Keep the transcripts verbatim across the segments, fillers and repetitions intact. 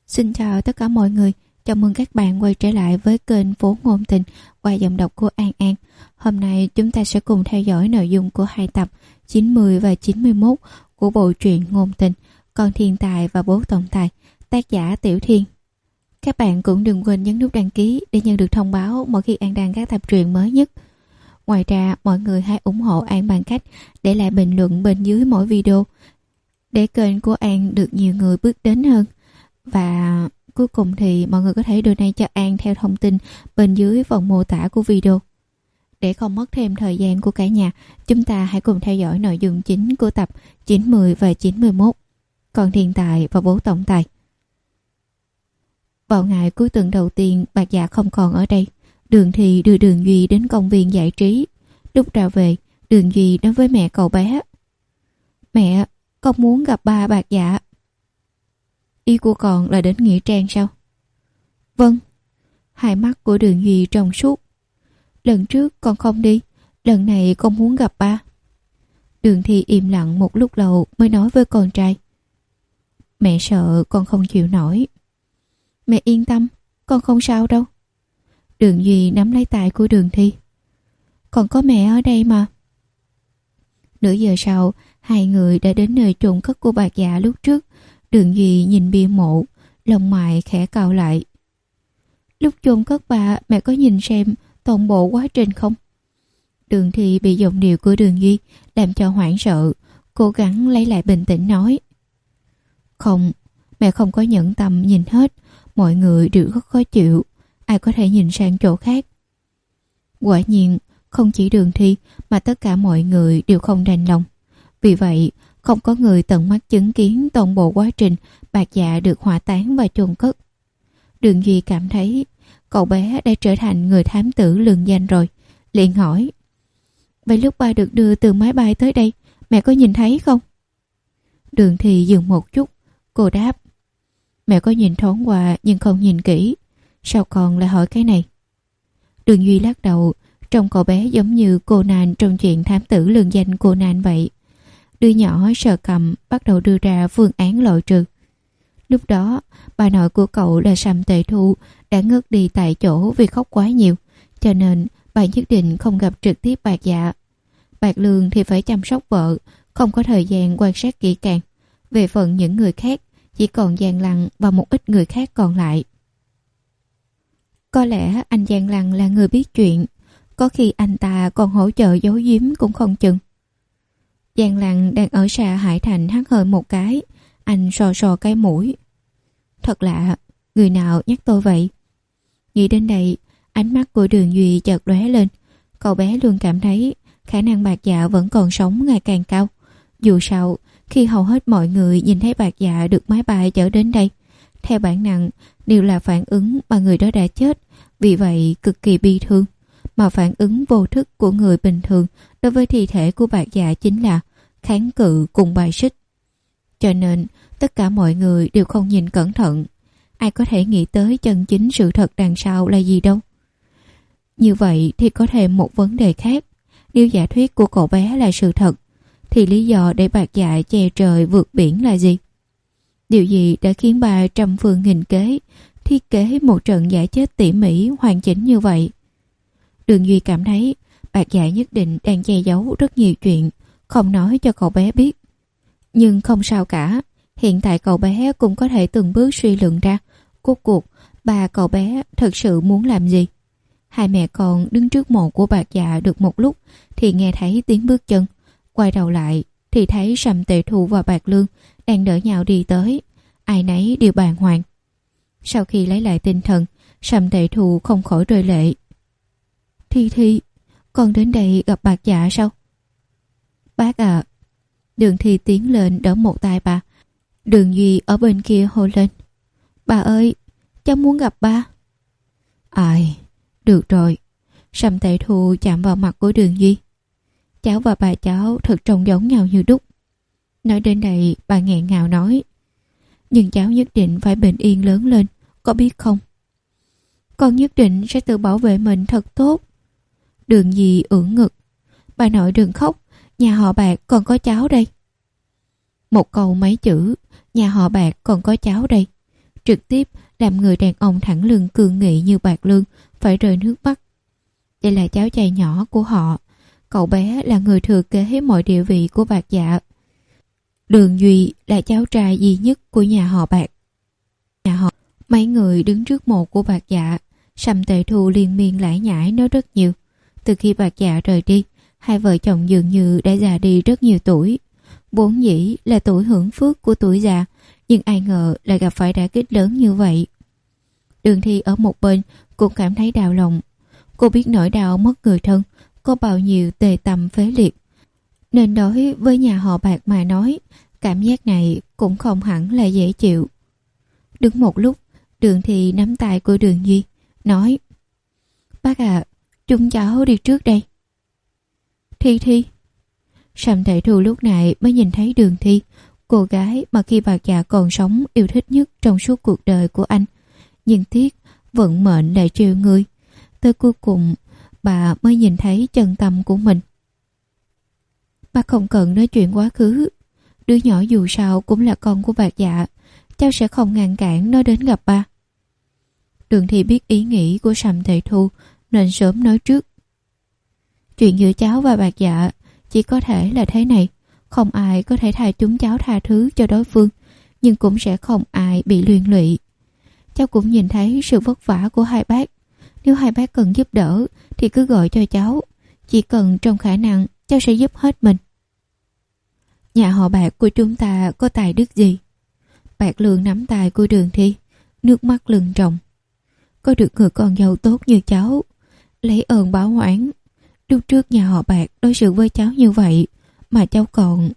Xin chào tất cả mọi người, chào mừng các bạn quay trở lại với kênh Phố Ngôn Tình qua giọng đọc của An An. Hôm nay chúng ta sẽ cùng theo dõi nội dung của hai tập chín mươi và chín mươi mốt của bộ truyện Ngôn Tình, Con Thiên Tài và Bố Tổng Tài, tác giả Tiểu Thiên. Các bạn cũng đừng quên nhấn nút đăng ký để nhận được thông báo mỗi khi An đăng các tập truyện mới nhất. Ngoài ra, mọi người hãy ủng hộ An bằng cách để lại bình luận bên dưới mỗi video để kênh của An được nhiều người biết đến hơn. Và cuối cùng thì mọi người có thể donate cho An theo thông tin bên dưới phần mô tả của video. Để không mất thêm thời gian của cả nhà, chúng ta hãy cùng theo dõi nội dung chính của tập chín mươi và chín mươi mốt, Con Thiên Tài và Bố Tổng Tài. Vào ngày cuối tuần đầu tiên, Bạc Dạ không còn ở đây. Đường Thì đưa Đường Duy đến công viên giải trí. Lúc ra về, Đường Duy nói với mẹ cậu bé: "Mẹ, con muốn gặp ba Bạc Dạ." "Ý của con là đến Nghĩa Trang sao?" "Vâng." Hai mắt của Đường Duy trong suốt. "Lần trước con không đi, lần này con muốn gặp ba." Đường Thi im lặng một lúc lâu mới nói với con trai: "Mẹ sợ con không chịu nổi." "Mẹ yên tâm, con không sao đâu." Đường Duy nắm lấy tay của Đường Thi: "Còn có mẹ ở đây mà." Nửa giờ sau, hai người đã đến nơi chôn cất của Bạc Dạ lúc trước. Đường Duy nhìn bia mộ, lông mày khẽ cau lại. "Lúc chôn cất bà, mẹ có nhìn xem toàn bộ quá trình không?" Đường Thi bị giọng điệu của Đường Duy làm cho hoảng sợ, cố gắng lấy lại bình tĩnh nói: "Không, mẹ không có nhẫn tâm nhìn hết, mọi người đều rất khó chịu, ai có thể nhìn sang chỗ khác." Quả nhiên, không chỉ Đường Thi mà tất cả mọi người đều không đành lòng. Vì vậy, không có người tận mắt chứng kiến toàn bộ quá trình Bạc Dạ được hỏa táng và chôn cất. Đường Duy cảm thấy cậu bé đã trở thành người thám tử lừng danh rồi, liền hỏi: "Vậy lúc ba được đưa từ máy bay tới đây, mẹ có nhìn thấy không?" Đường Thì dừng một chút, cô đáp: "Mẹ có nhìn thoáng qua nhưng không nhìn kỹ. Sao con lại hỏi cái này?" Đường Duy lắc đầu, trông cậu bé giống như Conan trong chuyện thám tử lừng danh Conan vậy. Đứa nhỏ sờ cằm bắt đầu đưa ra phương án loại trừ. Lúc đó, bà nội của cậu là Sầm Tệ Thu đã ngất đi tại chỗ vì khóc quá nhiều, cho nên bà nhất định không gặp trực tiếp Bạc Dạ. Bạc Lương thì phải chăm sóc vợ, không có thời gian quan sát kỹ càng. Về phần những người khác, chỉ còn Giang Lăng và một ít người khác còn lại. Có lẽ anh Giang Lăng là người biết chuyện, có khi anh ta còn hỗ trợ giấu giếm cũng không chừng. Giang Lăng đang ở xa Hải Thành hắt hơi một cái, anh sò sò cái mũi. Thật lạ, người nào nhắc tôi vậy? Nghĩ đến đây, ánh mắt của Đường Duy chợt lóe lên. Cậu bé luôn cảm thấy khả năng Bạc Dạ vẫn còn sống ngày càng cao. Dù sao, khi hầu hết mọi người nhìn thấy Bạc Dạ được máy bay chở đến đây, theo bản năng đều là phản ứng mà người đó đã chết, vì vậy cực kỳ bi thương. Mà phản ứng vô thức của người bình thường đối với thi thể của Bạc Dạ chính là kháng cự cùng bài xích. Cho nên tất cả mọi người đều không nhìn cẩn thận. Ai có thể nghĩ tới chân chính sự thật đằng sau là gì đâu. Như vậy thì có thêm một vấn đề khác. Nếu giả thuyết của cậu bé là sự thật, thì lý do để Bạc Dạ che trời vượt biển là gì? Điều gì đã khiến bà trăm phương nghìn kế thiết kế một trận giả chết tỉ mỉ hoàn chỉnh như vậy? Đường Duy cảm thấy Bạc Dạ nhất định đang che giấu rất nhiều chuyện, không nói cho cậu bé biết. Nhưng không sao cả, hiện tại cậu bé cũng có thể từng bước suy luận ra rốt cuộc bà cậu bé thật sự muốn làm gì. Hai mẹ con đứng trước mộ của Bạc Dạ được một lúc thì nghe thấy tiếng bước chân. Quay đầu lại thì thấy Sầm Tệ Thu và Bạc Lương đang đỡ nhau đi tới, ai nấy đều bàng hoàng. Sau khi lấy lại tinh thần, Sầm Tệ Thu không khỏi rơi lệ. "Thi Thi, con đến đây gặp Bạc Dạ sao?" "Bác à." Đường Thi tiến lên đỡ một tay bà. Đường Duy ở bên kia hô lên: "Bà ơi, cháu muốn gặp ba." "Ai, được rồi." Sầm Tệ Thu chạm vào mặt của Đường Duy. "Cháu và bà cháu thật trông giống nhau như đúc." Nói đến đây, bà nghẹn ngào nói: "Nhưng cháu nhất định phải bình yên lớn lên, có biết không?" "Con nhất định sẽ tự bảo vệ mình thật tốt." Đường Duy ưỡn ngực: "Bà nội đừng khóc, nhà họ Bạc còn có cháu đây." Một câu mấy chữ, nhà họ Bạc còn có cháu đây. trực tiếp làm người đàn ông thẳng lưng cương nghị như Bạc Lương phải rơi nước mắt. Đây là cháu trai nhỏ của họ. Cậu bé là người thừa kế mọi địa vị của Bạc Dạ. Đường Duy là cháu trai duy nhất của nhà họ Bạc. Nhà họ mấy người đứng trước mộ của Bạc Dạ. Sầm Tệ Thu liên miên lải nhải nói rất nhiều. Từ khi Bạc Dạ rời đi, hai vợ chồng dường như đã già đi rất nhiều tuổi. Vốn dĩ là tuổi hưởng phước của tuổi già, nhưng ai ngờ lại gặp phải đả kích lớn như vậy. Đường Thi ở một bên cũng cảm thấy đau lòng. Cô biết nỗi đau mất người thân có bao nhiêu tê tâm phế liệt, nên đối với nhà họ Bạc mà nói, cảm giác này cũng không hẳn là dễ chịu. Đứng một lúc, Đường Thi nắm tay của Đường Duy, nói: Bác à, chúng cháu đi trước đây. Thi Thi. Sầm Tệ Thu lúc này mới nhìn thấy Đường Thi, cô gái mà khi Bạc Dạ còn sống yêu thích nhất trong suốt cuộc đời của anh. Nhưng tiếc vận mệnh lại trêu người. Tới cuối cùng bà mới nhìn thấy chân tâm của mình. Bác không cần nói chuyện quá khứ. Đứa nhỏ dù sao cũng là con của Bạc Dạ, cháu sẽ không ngăn cản nó đến gặp ba. Đường Thi biết ý nghĩ của Sầm Tệ Thu nên sớm nói trước. Chuyện giữa cháu và Bạc Dạ chỉ có thể là thế này. Không ai có thể tha chúng cháu tha thứ cho đối phương, nhưng cũng sẽ không ai bị liên lụy. Cháu cũng nhìn thấy sự vất vả của hai bác. Nếu hai bác cần giúp đỡ thì cứ gọi cho cháu. Chỉ cần trong khả năng, cháu sẽ giúp hết mình. Nhà họ Bạc của chúng ta có tài đức gì? Bạc Lương nắm tay của Đường Thi, nước mắt lưng tròng. Có được người con dâu tốt như cháu, lấy ơn báo oán. Lúc trước nhà họ Bạc đối xử với cháu như vậy, mà cháu còn...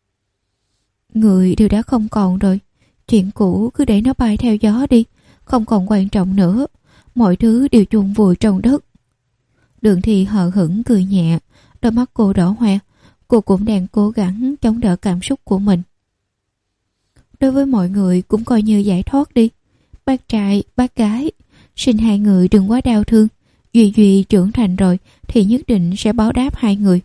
Người đều đã không còn rồi. Chuyện cũ cứ để nó bay theo gió đi, không còn quan trọng nữa. Mọi thứ đều chôn vùi trong đất. Đường Thi hờ hững cười nhẹ, đôi mắt cô đỏ hoe. Cô cũng đang cố gắng chống đỡ cảm xúc của mình. Đối với mọi người cũng coi như giải thoát đi. Bác trai, bác gái, sinh hai người đừng quá đau thương. Duy Duy trưởng thành rồi thì nhất định sẽ báo đáp hai người.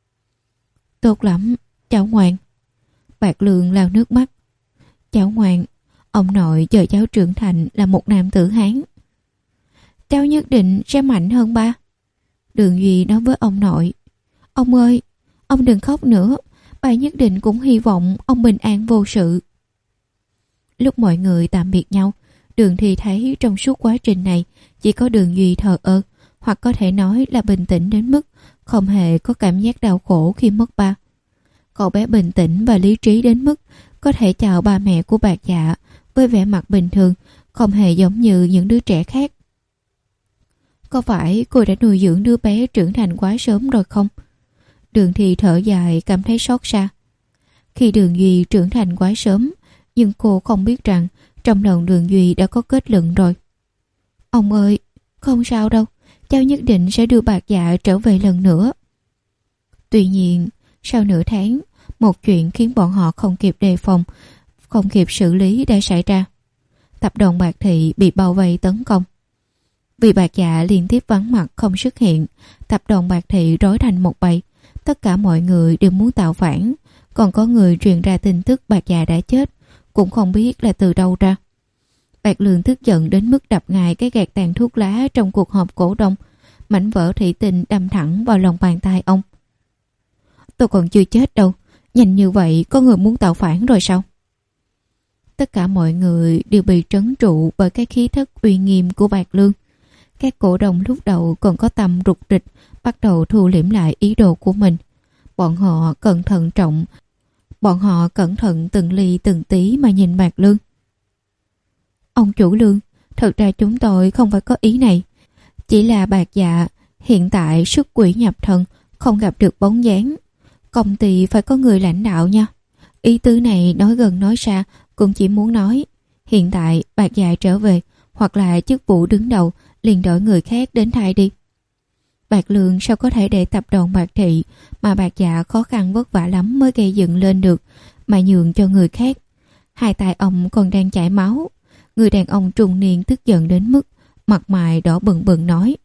Tốt lắm, cháu ngoan. Bạc Lương lau nước mắt. Cháu ngoan, ông nội chờ cháu trưởng thành là một nam tử Hán. Cháu nhất định sẽ mạnh hơn ba. Đường Duy nói với ông nội. Ông ơi, ông đừng khóc nữa. Ba nhất định cũng hy vọng ông bình an vô sự. Lúc mọi người tạm biệt nhau, Đường Thi thấy trong suốt quá trình này chỉ có Đường Duy thờ ơ, hoặc có thể nói là bình tĩnh đến mức không hề có cảm giác đau khổ khi mất ba. Cậu bé bình tĩnh và lý trí đến mức có thể chào ba mẹ của Bạc Dạ với vẻ mặt bình thường, không hề giống như những đứa trẻ khác. Có phải cô đã nuôi dưỡng đứa bé trưởng thành quá sớm rồi không? Đường Thi thở dài, cảm thấy xót xa. Khi Đường Duy trưởng thành quá sớm, nhưng cô không biết rằng trong lòng Đường Duy đã có kết luận rồi. Ông ơi, không sao đâu, cháu nhất định sẽ đưa Bạc Dạ trở về lần nữa. Tuy nhiên, sau nửa tháng, một chuyện khiến bọn họ không kịp đề phòng, không kịp xử lý đã xảy ra. Tập đoàn Bạc Thị bị bao vây tấn công. Vì Bạc Dạ liên tiếp vắng mặt không xuất hiện, tập đoàn Bạc Thị rối thành một bầy. Tất cả mọi người đều muốn tạo phản, còn có người truyền ra tin tức Bạc Dạ đã chết, cũng không biết là từ đâu ra. Bạc Lương tức giận đến mức đập ngài cái gạt tàn thuốc lá trong cuộc họp cổ đông, mảnh vỡ thủy tinh đâm thẳng vào lòng bàn tay ông. Tôi còn chưa chết đâu, nhanh như vậy có người muốn tạo phản rồi sao? Tất cả mọi người đều bị trấn trụ bởi cái khí thức uy nghiêm của Bạc Lương. Các cổ đông lúc đầu còn có tâm rụt rịch, bắt đầu thu liễm lại ý đồ của mình. Bọn họ cẩn thận trọng, bọn họ cẩn thận từng ly từng tí mà nhìn Bạc Lương. Ông chủ Lương, thật ra chúng tôi không phải có ý này. Chỉ là Bạc Dạ hiện tại xuất quỷ nhập thần, không gặp được bóng dáng. Công ty phải có người lãnh đạo nha. Ý tứ này nói gần nói xa cũng chỉ muốn nói hiện tại Bạc Dạ trở về, hoặc là chức vụ đứng đầu liền đổi người khác đến thay đi. Bạc Lương sao có thể để tập đoàn Bạc Thị mà Bạc Dạ khó khăn vất vả lắm mới gây dựng lên được mà nhường cho người khác? Hai tay ông còn đang chảy máu. Người đàn ông trung niên tức giận đến mức mặt mày đỏ bừng bừng nói: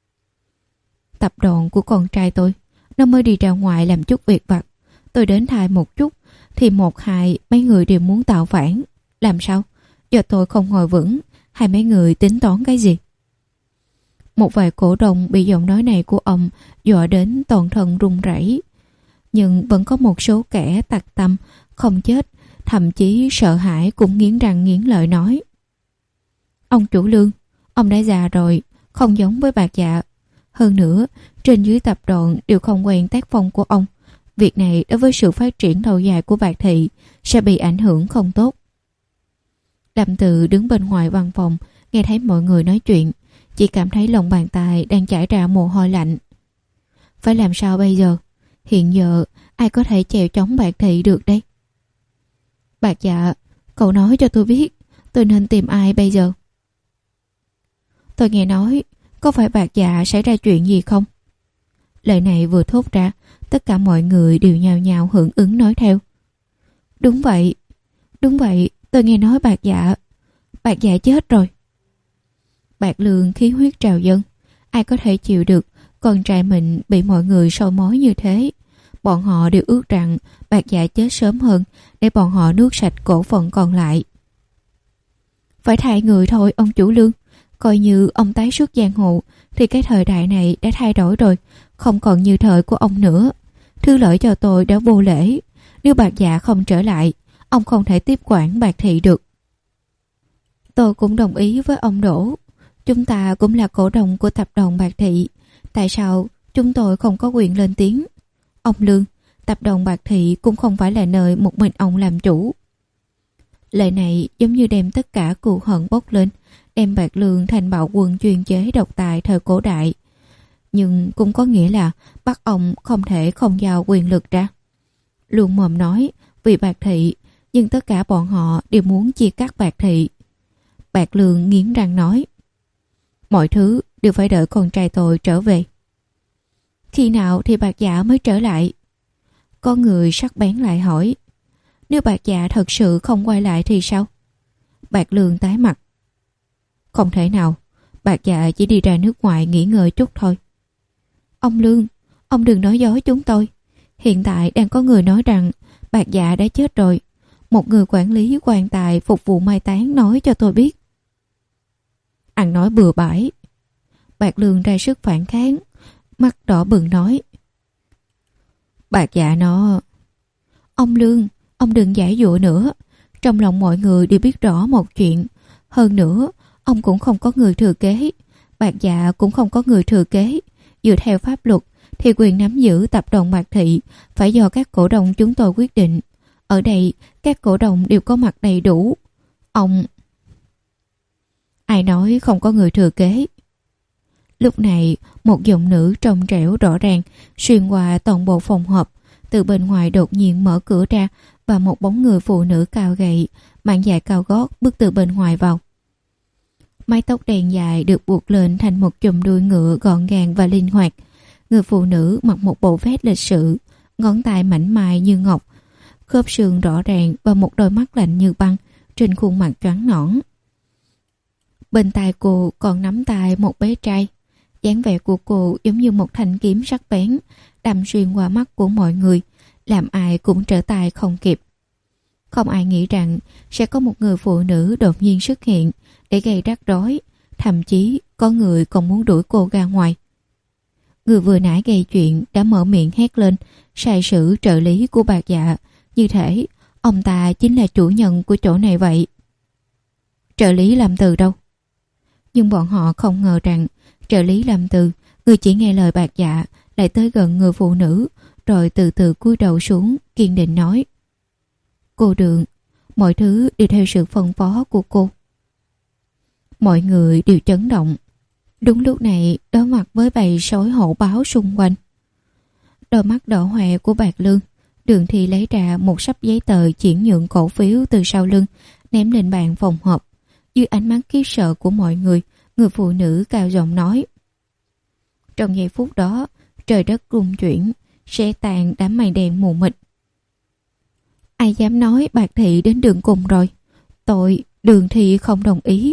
Tập đoàn của con trai tôi, nó mới đi ra ngoài làm chút việc vặt. Tôi đến thay một chút thì một hai mấy người đều muốn tạo phản. Làm sao? Do tôi không ngồi vững, hay mấy người tính toán cái gì? Một vài cổ đông bị giọng nói này của ông dọa đến toàn thân run rẩy. Nhưng vẫn có một số kẻ tặc tâm, không chết, thậm chí sợ hãi cũng nghiến răng nghiến lợi nói: Ông chủ Lương, ông đã già rồi, không giống với Bạc Dạ. Hơn nữa, trên dưới tập đoàn đều không quen tác phong của ông. Việc này đối với sự phát triển lâu dài của Bạc Thị sẽ bị ảnh hưởng không tốt. Đàm Từ đứng bên ngoài văn phòng, nghe thấy mọi người nói chuyện, chỉ cảm thấy lòng bàn tay đang chảy ra mồ hôi lạnh. Phải làm sao bây giờ? Hiện giờ ai có thể chèo chống Bạc Thị được đây? Bạc Dạ, cậu nói cho tôi biết tôi nên tìm ai bây giờ? Tôi nghe nói có phải Bạc Dạ xảy ra chuyện gì không? Lời này vừa thốt ra, tất cả mọi người đều nhào nhào hưởng ứng nói theo. Đúng vậy, đúng vậy, tôi nghe nói Bạc Dạ, Bạc Dạ chết rồi. Bạc Lương khí huyết trào dâng, ai có thể chịu được con trai mình bị mọi người soi mói như thế. Bọn họ đều ước rằng Bạc Dạ chết sớm hơn để bọn họ nuốt sạch cổ phận còn lại. Phải thay người thôi ông chủ Lương. Coi như ông tái xuất giang hồ thì cái thời đại này đã thay đổi rồi, không còn như thời của ông nữa. Thứ lỗi cho tôi đã vô lễ. Nếu Bạc Dạ không trở lại, ông không thể tiếp quản Bạc Thị được. Tôi cũng đồng ý với ông Đỗ. Chúng ta cũng là cổ đông của tập đoàn Bạc Thị. Tại sao chúng tôi không có quyền lên tiếng? Ông Lương, tập đoàn Bạc Thị cũng không phải là nơi một mình ông làm chủ. Lời này giống như đem tất cả cừu hận bốc lên, đem Bạc Lương thành bạo quân chuyên chế độc tài thời cổ đại. Nhưng cũng có nghĩa là bắt ông không thể không giao quyền lực ra. Luôn mồm nói vì Bạc Thị, nhưng tất cả bọn họ đều muốn chia cắt Bạc Thị. Bạc Lương nghiến răng nói: Mọi thứ đều phải đợi con trai tôi trở về. Khi nào thì Bạc Dạ mới trở lại? Có người sắc bén lại hỏi. Nếu Bạc Dạ thật sự không quay lại thì sao? Bạc Lương tái mặt. Không thể nào, Bạc Dạ chỉ đi ra nước ngoài nghỉ ngơi chút thôi. Ông Lương, ông đừng nói dối chúng tôi. Hiện tại đang có người nói rằng Bạc Dạ đã chết rồi. Một người quản lý quan tài phục vụ mai táng nói cho tôi biết. Ăn nói bừa bãi. Bạc Lương ra sức phản kháng, mắt đỏ bừng nói: Bạc Dạ nó... Ông Lương, ông đừng giải dụa nữa. Trong lòng mọi người đều biết rõ một chuyện. Hơn nữa, ông cũng không có người thừa kế. Bạc Dạ cũng không có người thừa kế. Dựa theo pháp luật thì quyền nắm giữ tập đoàn Bạc Thị phải do các cổ đông chúng tôi quyết định. Ở đây các cổ đông đều có mặt đầy đủ. Ông... Ai nói không có người thừa kế? Lúc này một giọng nữ trong trẻo rõ ràng xuyên qua toàn bộ phòng họp. Từ bên ngoài đột nhiên mở cửa ra và một bóng người phụ nữ cao gầy, mang giày cao gót bước từ bên ngoài vào. Mái tóc đen dài được buộc lên thành một chùm đuôi ngựa gọn gàng và linh hoạt. Người phụ nữ mặc một bộ vest lịch sự, ngón tay mảnh mai như ngọc, khớp xương rõ ràng và một đôi mắt lạnh như băng trên khuôn mặt trắng nõn. Bên tai cô còn nắm tay một bé trai. Dáng vẻ của cô giống như một thanh kiếm sắc bén đâm xuyên qua mắt của mọi người, làm ai cũng trở tay không kịp. Không ai nghĩ rằng sẽ có một người phụ nữ đột nhiên xuất hiện để gây rắc rối, thậm chí có người còn muốn đuổi cô ra ngoài. Người vừa nãy gây chuyện đã mở miệng hét lên sai sử trợ lý của Bạc Dạ, như thể ông ta chính là chủ nhân của chỗ này vậy. Trợ lý làm từ đâu? Nhưng bọn họ không ngờ rằng trợ lý làm từ, người chỉ nghe lời Bạc Dạ, lại tới gần người phụ nữ, rồi từ từ cúi đầu xuống, kiên định nói: Cô Đường, mọi thứ đều theo sự phân phó của cô. Mọi người đều chấn động. Đúng lúc này, đối mặt với bầy sói hổ báo xung quanh. Đôi mắt đỏ hoe của Bạc Lương, Đường Thi lấy ra một sắp giấy tờ chuyển nhượng cổ phiếu từ sau lưng, ném lên bàn phòng họp. Dưới ánh mắt khiếp sợ của mọi người, người phụ nữ cao giọng nói. Trong giây phút đó, trời đất rung chuyển, sẽ tàn đám mây đen mù mịt. Ai dám nói Bạc Thị đến đường cùng rồi? Tôi, Đường Thi không đồng ý.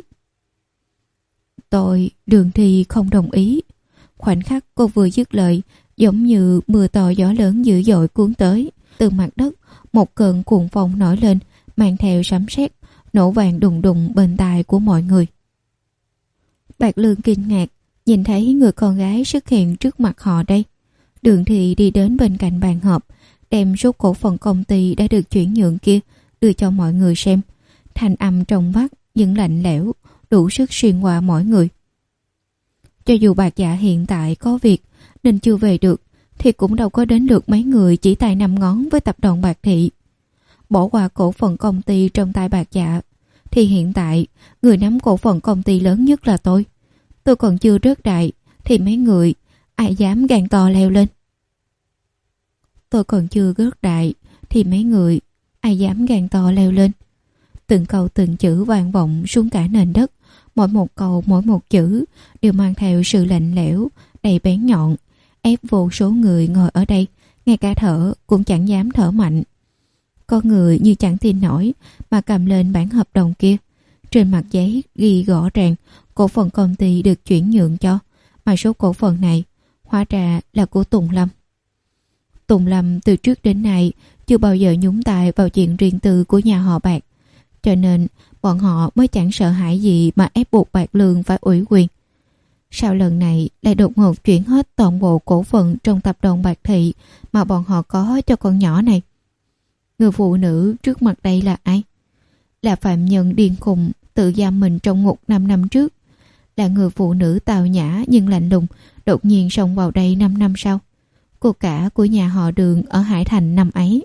Tôi, Đường Thi không đồng ý. Khoảnh khắc cô vừa dứt lời, giống như mưa to gió lớn dữ dội cuốn tới. Từ mặt đất, một cơn cuồng phong nổi lên, mang theo sấm sét, nổ vàng đùng đùng bên tai của mọi người. Bạc Lương kinh ngạc nhìn thấy người con gái xuất hiện trước mặt họ đây. Đường Thị đi đến bên cạnh bàn họp, đem số cổ phần công ty đã được chuyển nhượng kia đưa cho mọi người xem. Thanh âm trong vắt nhưng lạnh lẽo, đủ sức xuyên qua mỗi người. Cho dù Bạc Dạ hiện tại có việc nên chưa về được, thì cũng đâu có đến được mấy người chỉ tay năm ngón với tập đoàn Bạc Thị. Bỏ qua cổ phần công ty trong tay Bạc Dạ, thì hiện tại người nắm cổ phần công ty lớn nhất là tôi. Tôi còn chưa rớt đại thì mấy người ai dám gan to leo lên. Tôi còn chưa rớt đại thì mấy người ai dám gan to leo lên. Từng câu từng chữ vang vọng xuống cả nền đất. Mỗi một câu mỗi một chữ đều mang theo sự lạnh lẽo đầy bén nhọn, ép vô số người ngồi ở đây ngay cả thở cũng chẳng dám thở mạnh. Có người như chẳng tin nổi mà cầm lên bản hợp đồng kia. Trên mặt giấy ghi rõ ràng cổ phần công ty được chuyển nhượng cho, mà số cổ phần này hóa ra là của Tùng Lâm. Tùng Lâm từ trước đến nay chưa bao giờ nhúng tay vào chuyện riêng tư của nhà họ Bạc, cho nên bọn họ mới chẳng sợ hãi gì mà ép buộc Bạc Lương phải ủy quyền. Sao lần này lại đột ngột chuyển hết toàn bộ cổ phần trong tập đoàn Bạc Thị mà bọn họ có cho con nhỏ này? Người phụ nữ trước mặt đây là ai? Là phạm nhân điên khùng tự giam mình trong ngục năm năm trước. Là người phụ nữ tào nhã nhưng lạnh lùng đột nhiên xông vào đây năm năm sau. Cô cả của nhà họ Đường ở Hải Thành năm ấy.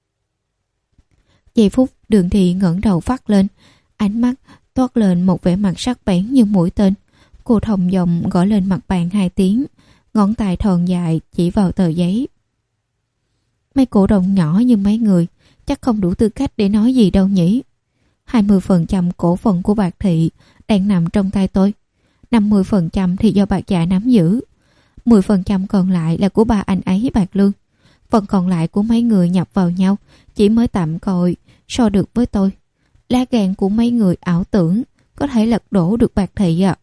Giây phút Đường Thị ngẩng đầu phát lên, ánh mắt toát lên một vẻ mặt sắc bén như mũi tên. Cô thòng dòng gõ lên mặt bàn hai tiếng, ngón tay thon dài chỉ vào tờ giấy. Mấy cổ đông nhỏ như mấy người chắc không đủ tư cách để nói gì đâu nhỉ. hai mươi phần trăm cổ phần của Bạc Thị đang nằm trong tay tôi. năm mươi phần trăm thì do Bạc Dạ nắm giữ. mười phần trăm còn lại là của ba anh ấy Bạc Lương. Phần còn lại của mấy người nhập vào nhau chỉ mới tạm coi so được với tôi. Lá gan của mấy người ảo tưởng có thể lật đổ được Bạc Thị ạ. À.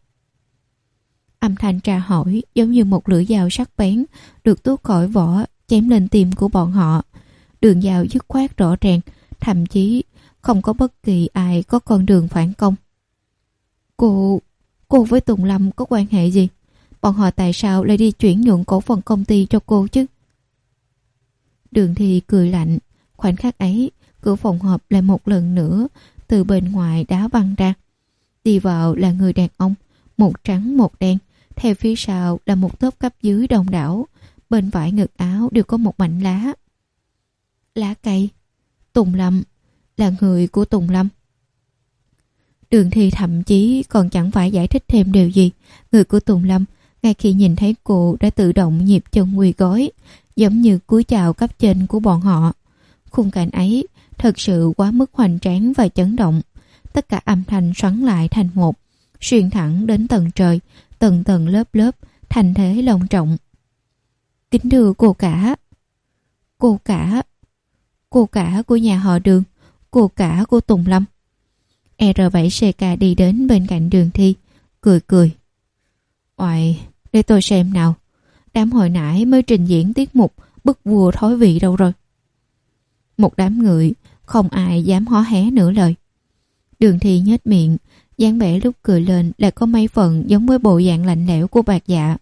Âm thanh tra hỏi giống như một lưỡi dao sắc bén được tuốt khỏi vỏ chém lên tim của bọn họ. Đường dao dứt khoát rõ ràng, thậm chí không có bất kỳ ai có con đường phản công. Cô... cô với Tùng Lâm có quan hệ gì? Bọn họ tại sao lại đi chuyển nhượng cổ phần công ty cho cô chứ? Đường Thị cười lạnh. Khoảnh khắc ấy, cửa phòng họp lại một lần nữa từ bên ngoài đá văng ra. Đi vào là người đàn ông, một trắng một đen. Theo phía sau là một tốp cấp dưới đông đảo. Bên vải ngực áo đều có một mảnh lá. Lá cây. Tùng Lâm. Là người của Tùng Lâm. Đường Thị thậm chí còn chẳng phải giải thích thêm điều gì. Người của Tùng Lâm, ngay khi nhìn thấy cô đã tự động nhịp chân quỳ gối, giống như cúi chào cấp trên của bọn họ. Khung cảnh ấy thật sự quá mức hoành tráng và chấn động. Tất cả âm thanh xoắn lại thành một, xuyên thẳng đến tầng trời, tầng tầng lớp lớp, thành thế long trọng. Kính thưa cô cả. Cô cả. Cô cả của nhà họ Đường. Cô cả của Tùng Lâm. R bảy C K đi đến bên cạnh Đường Thi, cười cười. Oài, để tôi xem nào. Đám hồi nãy mới trình diễn tiết mục bức vua thói vị đâu rồi? Một đám người, không ai dám hó hé nửa lời. Đường Thi nhếch miệng, dáng vẻ lúc cười lên lại có mấy phần giống với bộ dạng lạnh lẽo của Bạc Dạ.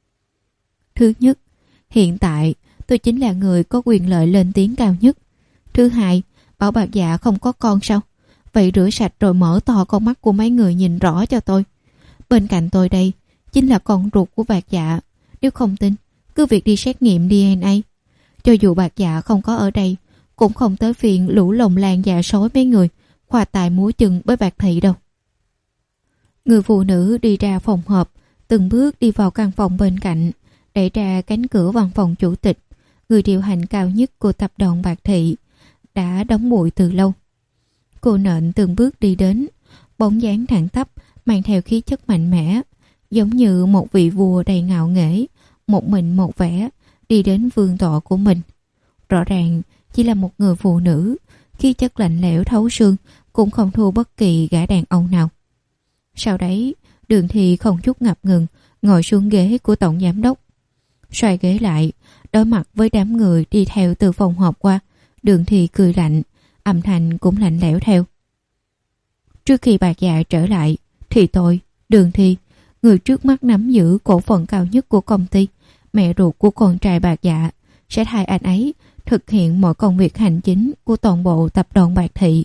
Thứ nhất, hiện tại tôi chính là người có quyền lợi lên tiếng cao nhất. Thứ hai, bảo Bạc Dạ không có con sao? Vậy rửa sạch rồi mở to con mắt của mấy người nhìn rõ cho tôi. Bên cạnh tôi đây chính là con ruột của Bạc Dạ. Nếu không tin, cứ việc đi xét nghiệm D N A. Cho dù Bạc Dạ không có ở đây, cũng không tới phiền lũ lồng lan dạ sói mấy người khoa tài múa chừng với Bạc Thị đâu. Người phụ nữ đi ra phòng họp, từng bước đi vào căn phòng bên cạnh, đẩy ra cánh cửa văn phòng chủ tịch, người điều hành cao nhất của tập đoàn Bạc Thị, đã đóng bụi từ lâu. Cô nện từng bước đi đến, bóng dáng thẳng tắp, mang theo khí chất mạnh mẽ, giống như một vị vua đầy ngạo nghễ, một mình một vẻ, đi đến vương tọa của mình. Rõ ràng chỉ là một người phụ nữ, khí chất lạnh lẽo thấu xương, cũng không thua bất kỳ gã đàn ông nào. Sau đấy, Đường Thị không chút ngập ngừng ngồi xuống ghế của tổng giám đốc. Xoay ghế lại, đối mặt với đám người đi theo từ phòng họp qua, Đường Thị cười lạnh, âm thanh cũng lạnh lẽo theo. Trước khi Bạc Dạ trở lại thì tôi, Đường Thi, người trước mắt nắm giữ cổ phần cao nhất của công ty, mẹ ruột của con trai Bạc Dạ, sẽ thay anh ấy thực hiện mọi công việc hành chính của toàn bộ tập đoàn Bạc Thị.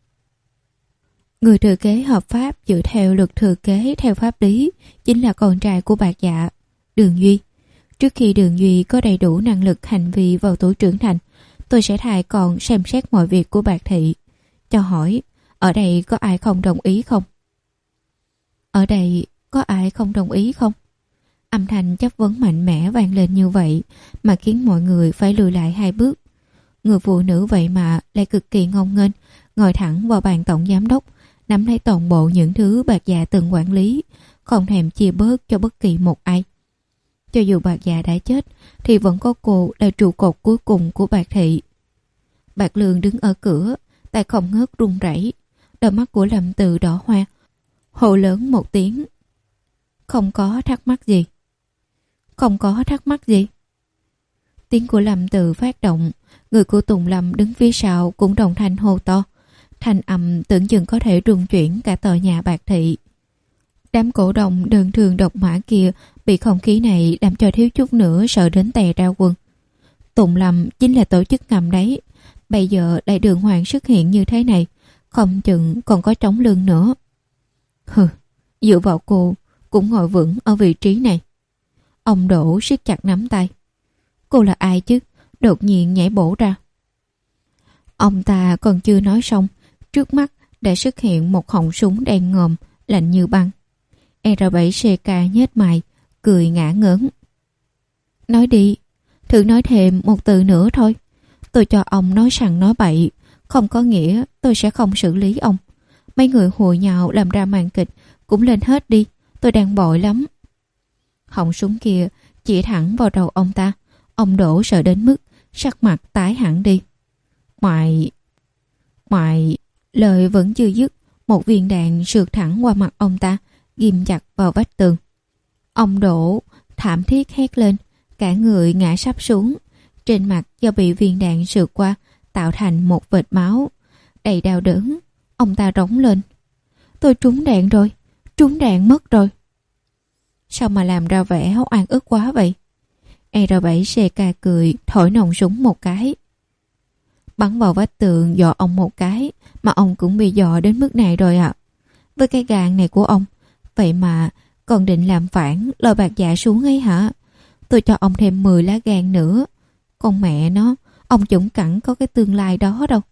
Người thừa kế hợp pháp dựa theo luật thừa kế theo pháp lý chính là con trai của Bạc Dạ, Đường Duy. Trước khi Đường Duy có đầy đủ năng lực hành vi vào tuổi trưởng thành, tôi sẽ thay con xem xét mọi việc của Bạc Thị. Cho hỏi, ở đây có ai không đồng ý không? Ở đây có ai không đồng ý không? Âm thanh chất vấn mạnh mẽ vang lên như vậy mà khiến mọi người phải lùi lại hai bước. Người phụ nữ vậy mà lại cực kỳ ngông nghênh, ngồi thẳng vào bàn tổng giám đốc, nắm lấy toàn bộ những thứ Bạc Dạ từng quản lý, không thèm chia bớt cho bất kỳ một ai. Cho dù Bạc Dạ đã chết thì vẫn có cô là trụ cột cuối cùng của Bạc Thị. Bạc Lương đứng ở cửa, tay không ngớt run rẩy, đôi mắt của Lâm Từ đỏ hoe, hô lớn một tiếng. Không có thắc mắc gì. Không có thắc mắc gì. Tiếng của Lâm Từ phát động, người của Tùng Lâm đứng phía sau cũng đồng thanh hô to. Thanh âm tưởng chừng có thể rung chuyển cả tòa nhà Bạc Thị. Đám cổ đông đơn thường độc mã kia bị không khí này làm cho thiếu chút nữa sợ đến tè ra quần. Tùng Lâm chính là tổ chức ngầm đấy. Bây giờ đại đường hoàng xuất hiện như thế này, không chừng còn có trống lưng nữa. Hừ, dựa vào cô cũng ngồi vững ở vị trí này. Ông Đỗ siết chặt nắm tay. Cô là ai chứ? Đột nhiên nhảy bổ ra. Ông ta còn chưa nói xong, trước mắt đã xuất hiện một họng súng đen ngòm, lạnh như băng. R bảy C K nhếch mày, cười ngả ngớn. Nói đi, thử nói thêm một từ nữa thôi. Tôi cho ông nói sằng nói bậy, không có nghĩa tôi sẽ không xử lý ông. Mấy người hùa nhạo làm ra màn kịch cũng lên hết đi, tôi đang bội lắm. Họng súng kia chỉ thẳng vào đầu ông ta. Ông Đỗ sợ đến mức sắc mặt tái hẳn đi. Ngoại... Ngoại... Lời vẫn chưa dứt, một viên đạn sượt thẳng qua mặt ông ta, ghim chặt vào vách tường. Ông Đỗ thảm thiết hét lên, cả người ngã sắp xuống. Trên mặt do bị viên đạn sượt qua tạo thành một vệt máu. Đầy đau đớn, ông ta rống lên. Tôi trúng đạn rồi, trúng đạn mất rồi. Sao mà làm ra vẻ oan ức quá vậy? R bảy C K cười, thổi nòng súng một cái. Bắn vào vách tường dò ông một cái, mà ông cũng bị dò đến mức này rồi ạ. À. Với cái gan này của ông, vậy mà còn định làm phản lôi Bạc Dạ xuống ấy hả? Tôi cho ông thêm mười lá gan nữa. Con mẹ nó, ông chuẩn cẳng có cái tương lai đó đâu.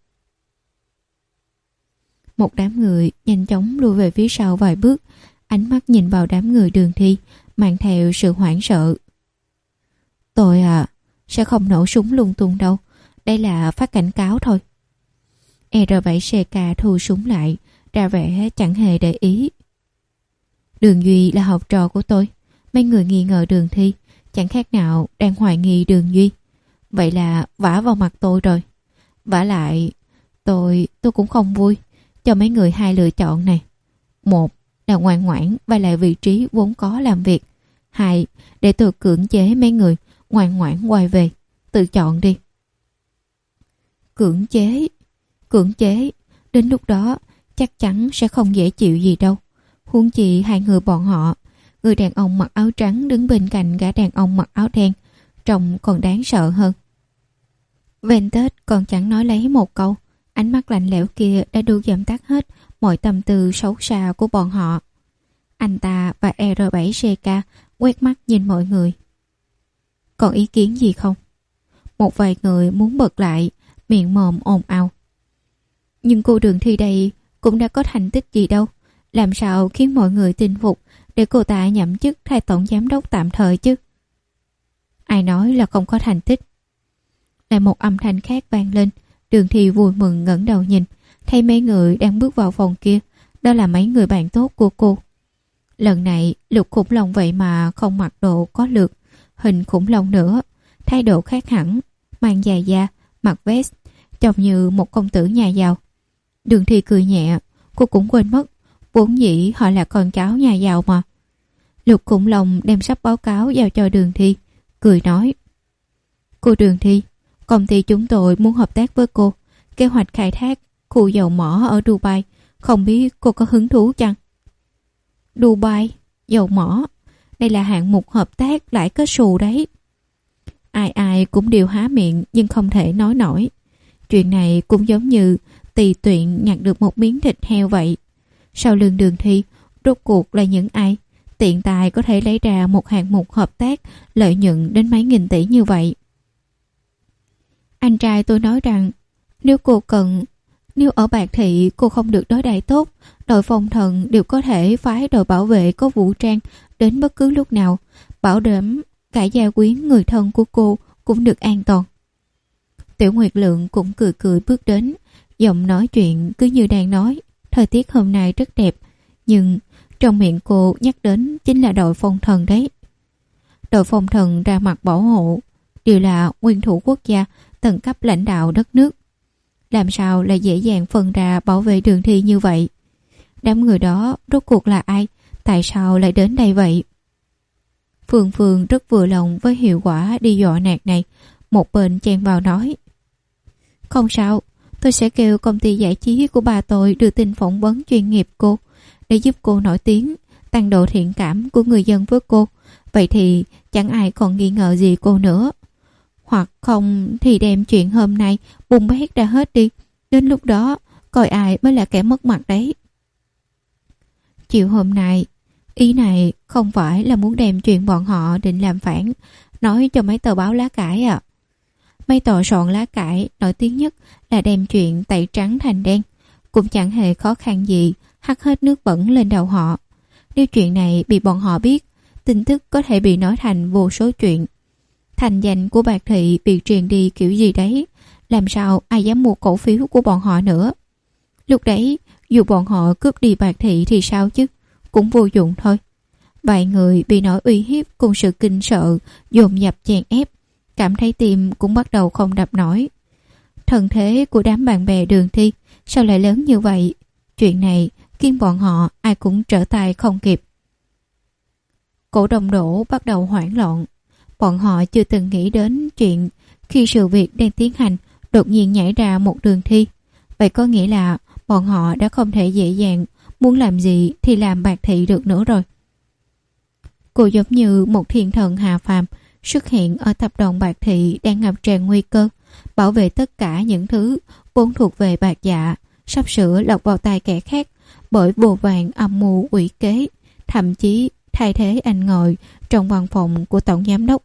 Một đám người nhanh chóng lùi về phía sau vài bước, ánh mắt nhìn vào đám người Đường Thi, mang theo sự hoảng sợ. Tôi à, sẽ không nổ súng lung tung đâu. Đây là phát cảnh cáo thôi. R bảy C K thu súng lại, ra vẻ chẳng hề để ý. Đường Duy là học trò của tôi. Mấy người nghi ngờ Đường Thi, chẳng khác nào đang hoài nghi Đường Duy. Vậy là vả vào mặt tôi rồi. Vả lại, tôi tôi cũng không vui cho mấy người hai lựa chọn này. Một là ngoan ngoãn và lại vị trí vốn có làm việc. Hai, để tôi cưỡng chế mấy người ngoan ngoãn quay về. Tự chọn đi. Cưỡng chế, cưỡng chế, đến lúc đó chắc chắn sẽ không dễ chịu gì đâu. Huống chi hai người bọn họ, người đàn ông mặc áo trắng đứng bên cạnh gã đàn ông mặc áo đen, trông còn đáng sợ hơn. Ventus còn chẳng nói lấy một câu, ánh mắt lạnh lẽo kia đã đủ dập tắt hết mọi tâm tư xấu xa của bọn họ. Anh ta và R bảy C K quét mắt nhìn mọi người. Còn ý kiến gì không? Một vài người muốn bật lại, miệng mồm ồn ào. Nhưng cô Đường Thi đây cũng đã có thành tích gì đâu, làm sao khiến mọi người tin phục để cô ta nhậm chức thay tổng giám đốc tạm thời chứ? Ai nói là không có thành tích? Lại một âm thanh khác vang lên. Đường Thi vui mừng ngẩng đầu nhìn, thấy mấy người đang bước vào phòng kia, đó là mấy người bạn tốt của cô. Lần này Lục khủng long vậy mà không mặc đồ có lược, hình khủng long nữa, thái độ khác hẳn, mang giày da, mặc vest, trông như một công tử nhà giàu. Đường Thi cười nhẹ, cô cũng quên mất, vốn dĩ họ là con cháu nhà giàu mà. Lục khủng long đem sắp báo cáo giao cho Đường Thi, cười nói: Cô Đường Thi, công ty chúng tôi muốn hợp tác với cô. Kế hoạch khai thác khu dầu mỏ ở Dubai Không biết cô có hứng thú chăng? Dubai, dầu mỏ. Đây là hạng mục hợp tác lại có xù đấy. Ai ai cũng đều há miệng nhưng không thể nói nổi. Chuyện này cũng giống như tùy tiện nhặt được một miếng thịt heo vậy. Sau lưng Đường Thi, rốt cuộc là những ai tiện tài có thể lấy ra một hạng mục hợp tác lợi nhuận đến mấy nghìn tỷ như vậy? Anh trai tôi nói rằng nếu cô cần, nếu ở Bạc Thị cô không được đối đãi tốt, đội phong thần đều có thể phái đội bảo vệ có vũ trang đến bất cứ lúc nào, bảo đảm cả gia quyến người thân của cô cũng được an toàn. Tiểu Nguyệt Lượng cũng cười cười bước đến, giọng nói chuyện cứ như đang nói thời tiết hôm nay rất đẹp, nhưng trong miệng cô nhắc đến chính là đội phong thần đấy. Đội phong thần ra mặt bảo hộ đều là nguyên thủ quốc gia, tầng cấp lãnh đạo đất nước. Làm sao lại dễ dàng phân ra bảo vệ Đường Thi như vậy? Đám người đó rốt cuộc là ai? Tại sao lại đến đây vậy? Phương Phương rất vừa lòng với hiệu quả đi dọa nạt này. Một bên chen vào nói: Không sao, tôi sẽ kêu công ty giải trí của bà tôi đưa tin phỏng vấn chuyên nghiệp cô, để giúp cô nổi tiếng, tăng độ thiện cảm của người dân với cô. Vậy thì chẳng ai còn nghi ngờ gì cô nữa. Hoặc không thì đem chuyện hôm nay bùng bét ra hết đi. Đến lúc đó coi ai mới là kẻ mất mặt đấy. Chiều hôm nay, ý này không phải là muốn đem chuyện bọn họ định làm phản nói cho mấy tờ báo lá cải à. Mấy tòa soạn lá cải nổi tiếng nhất là đem chuyện tẩy trắng thành đen, cũng chẳng hề khó khăn gì hắt hết nước bẩn lên đầu họ. Nếu chuyện này bị bọn họ biết, tin tức có thể bị nói thành vô số chuyện. Thành danh của Bạc Thị bị truyền đi kiểu gì đấy, làm sao ai dám mua cổ phiếu của bọn họ nữa. Lúc đấy, dù bọn họ cướp đi Bạc Thị thì sao chứ, cũng vô dụng thôi. Vài người bị nỗi uy hiếp cùng sự kinh sợ dồn dập chèn ép, cảm thấy tim cũng bắt đầu không đập nổi. Thân thế của đám bạn bè Đường Thi sao lại lớn như vậy? Chuyện này khiến bọn họ ai cũng trở tay không kịp. Cổ đông đổ bắt đầu hoảng loạn. Bọn họ chưa từng nghĩ đến chuyện khi sự việc đang tiến hành đột nhiên nhảy ra một Đường Thi. Vậy có nghĩa là bọn họ đã không thể dễ dàng muốn làm gì thì làm Bạc Thị được nữa rồi. Cô giống như một thiên thần hạ phàm xuất hiện ở tập đoàn Bạc Thị đang ngập tràn nguy cơ, bảo vệ tất cả những thứ vốn thuộc về Bạc Dạ, sắp sửa lọt vào tay kẻ khác bởi vô vàn âm mưu quỷ kế, thậm chí thay thế anh ngồi trong văn phòng của tổng giám đốc.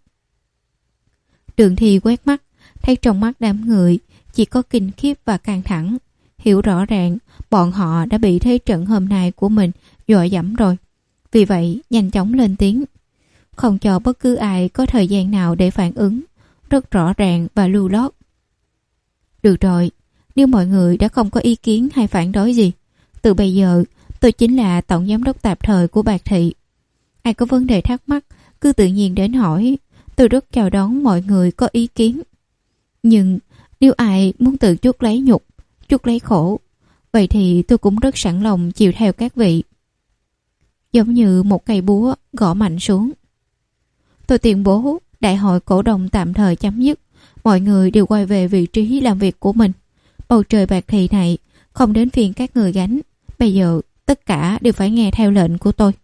Đường Thi quét mắt, thấy trong mắt đám người chỉ có kinh khiếp và căng thẳng, hiểu rõ ràng bọn họ đã bị thế trận hôm nay của mình dọa dẫm rồi. Vì vậy nhanh chóng lên tiếng, không cho bất cứ ai có thời gian nào để phản ứng, rất rõ ràng và lưu loát. Được rồi, nếu mọi người đã không có ý kiến hay phản đối gì, từ bây giờ tôi chính là tổng giám đốc tạm thời của Bạc Thị. Ai có vấn đề thắc mắc cứ tự nhiên đến hỏi, tôi rất chào đón mọi người có ý kiến. Nhưng nếu ai muốn tự chuốc lấy nhục, chuốc lấy khổ, vậy thì tôi cũng rất sẵn lòng chịu theo các vị. Giống như một cây búa gõ mạnh xuống. Tôi tuyên bố đại hội cổ đông tạm thời chấm dứt, mọi người đều quay về vị trí làm việc của mình. Bầu trời Bạc Thị này không đến phiên các người gánh, bây giờ tất cả đều phải nghe theo lệnh của tôi.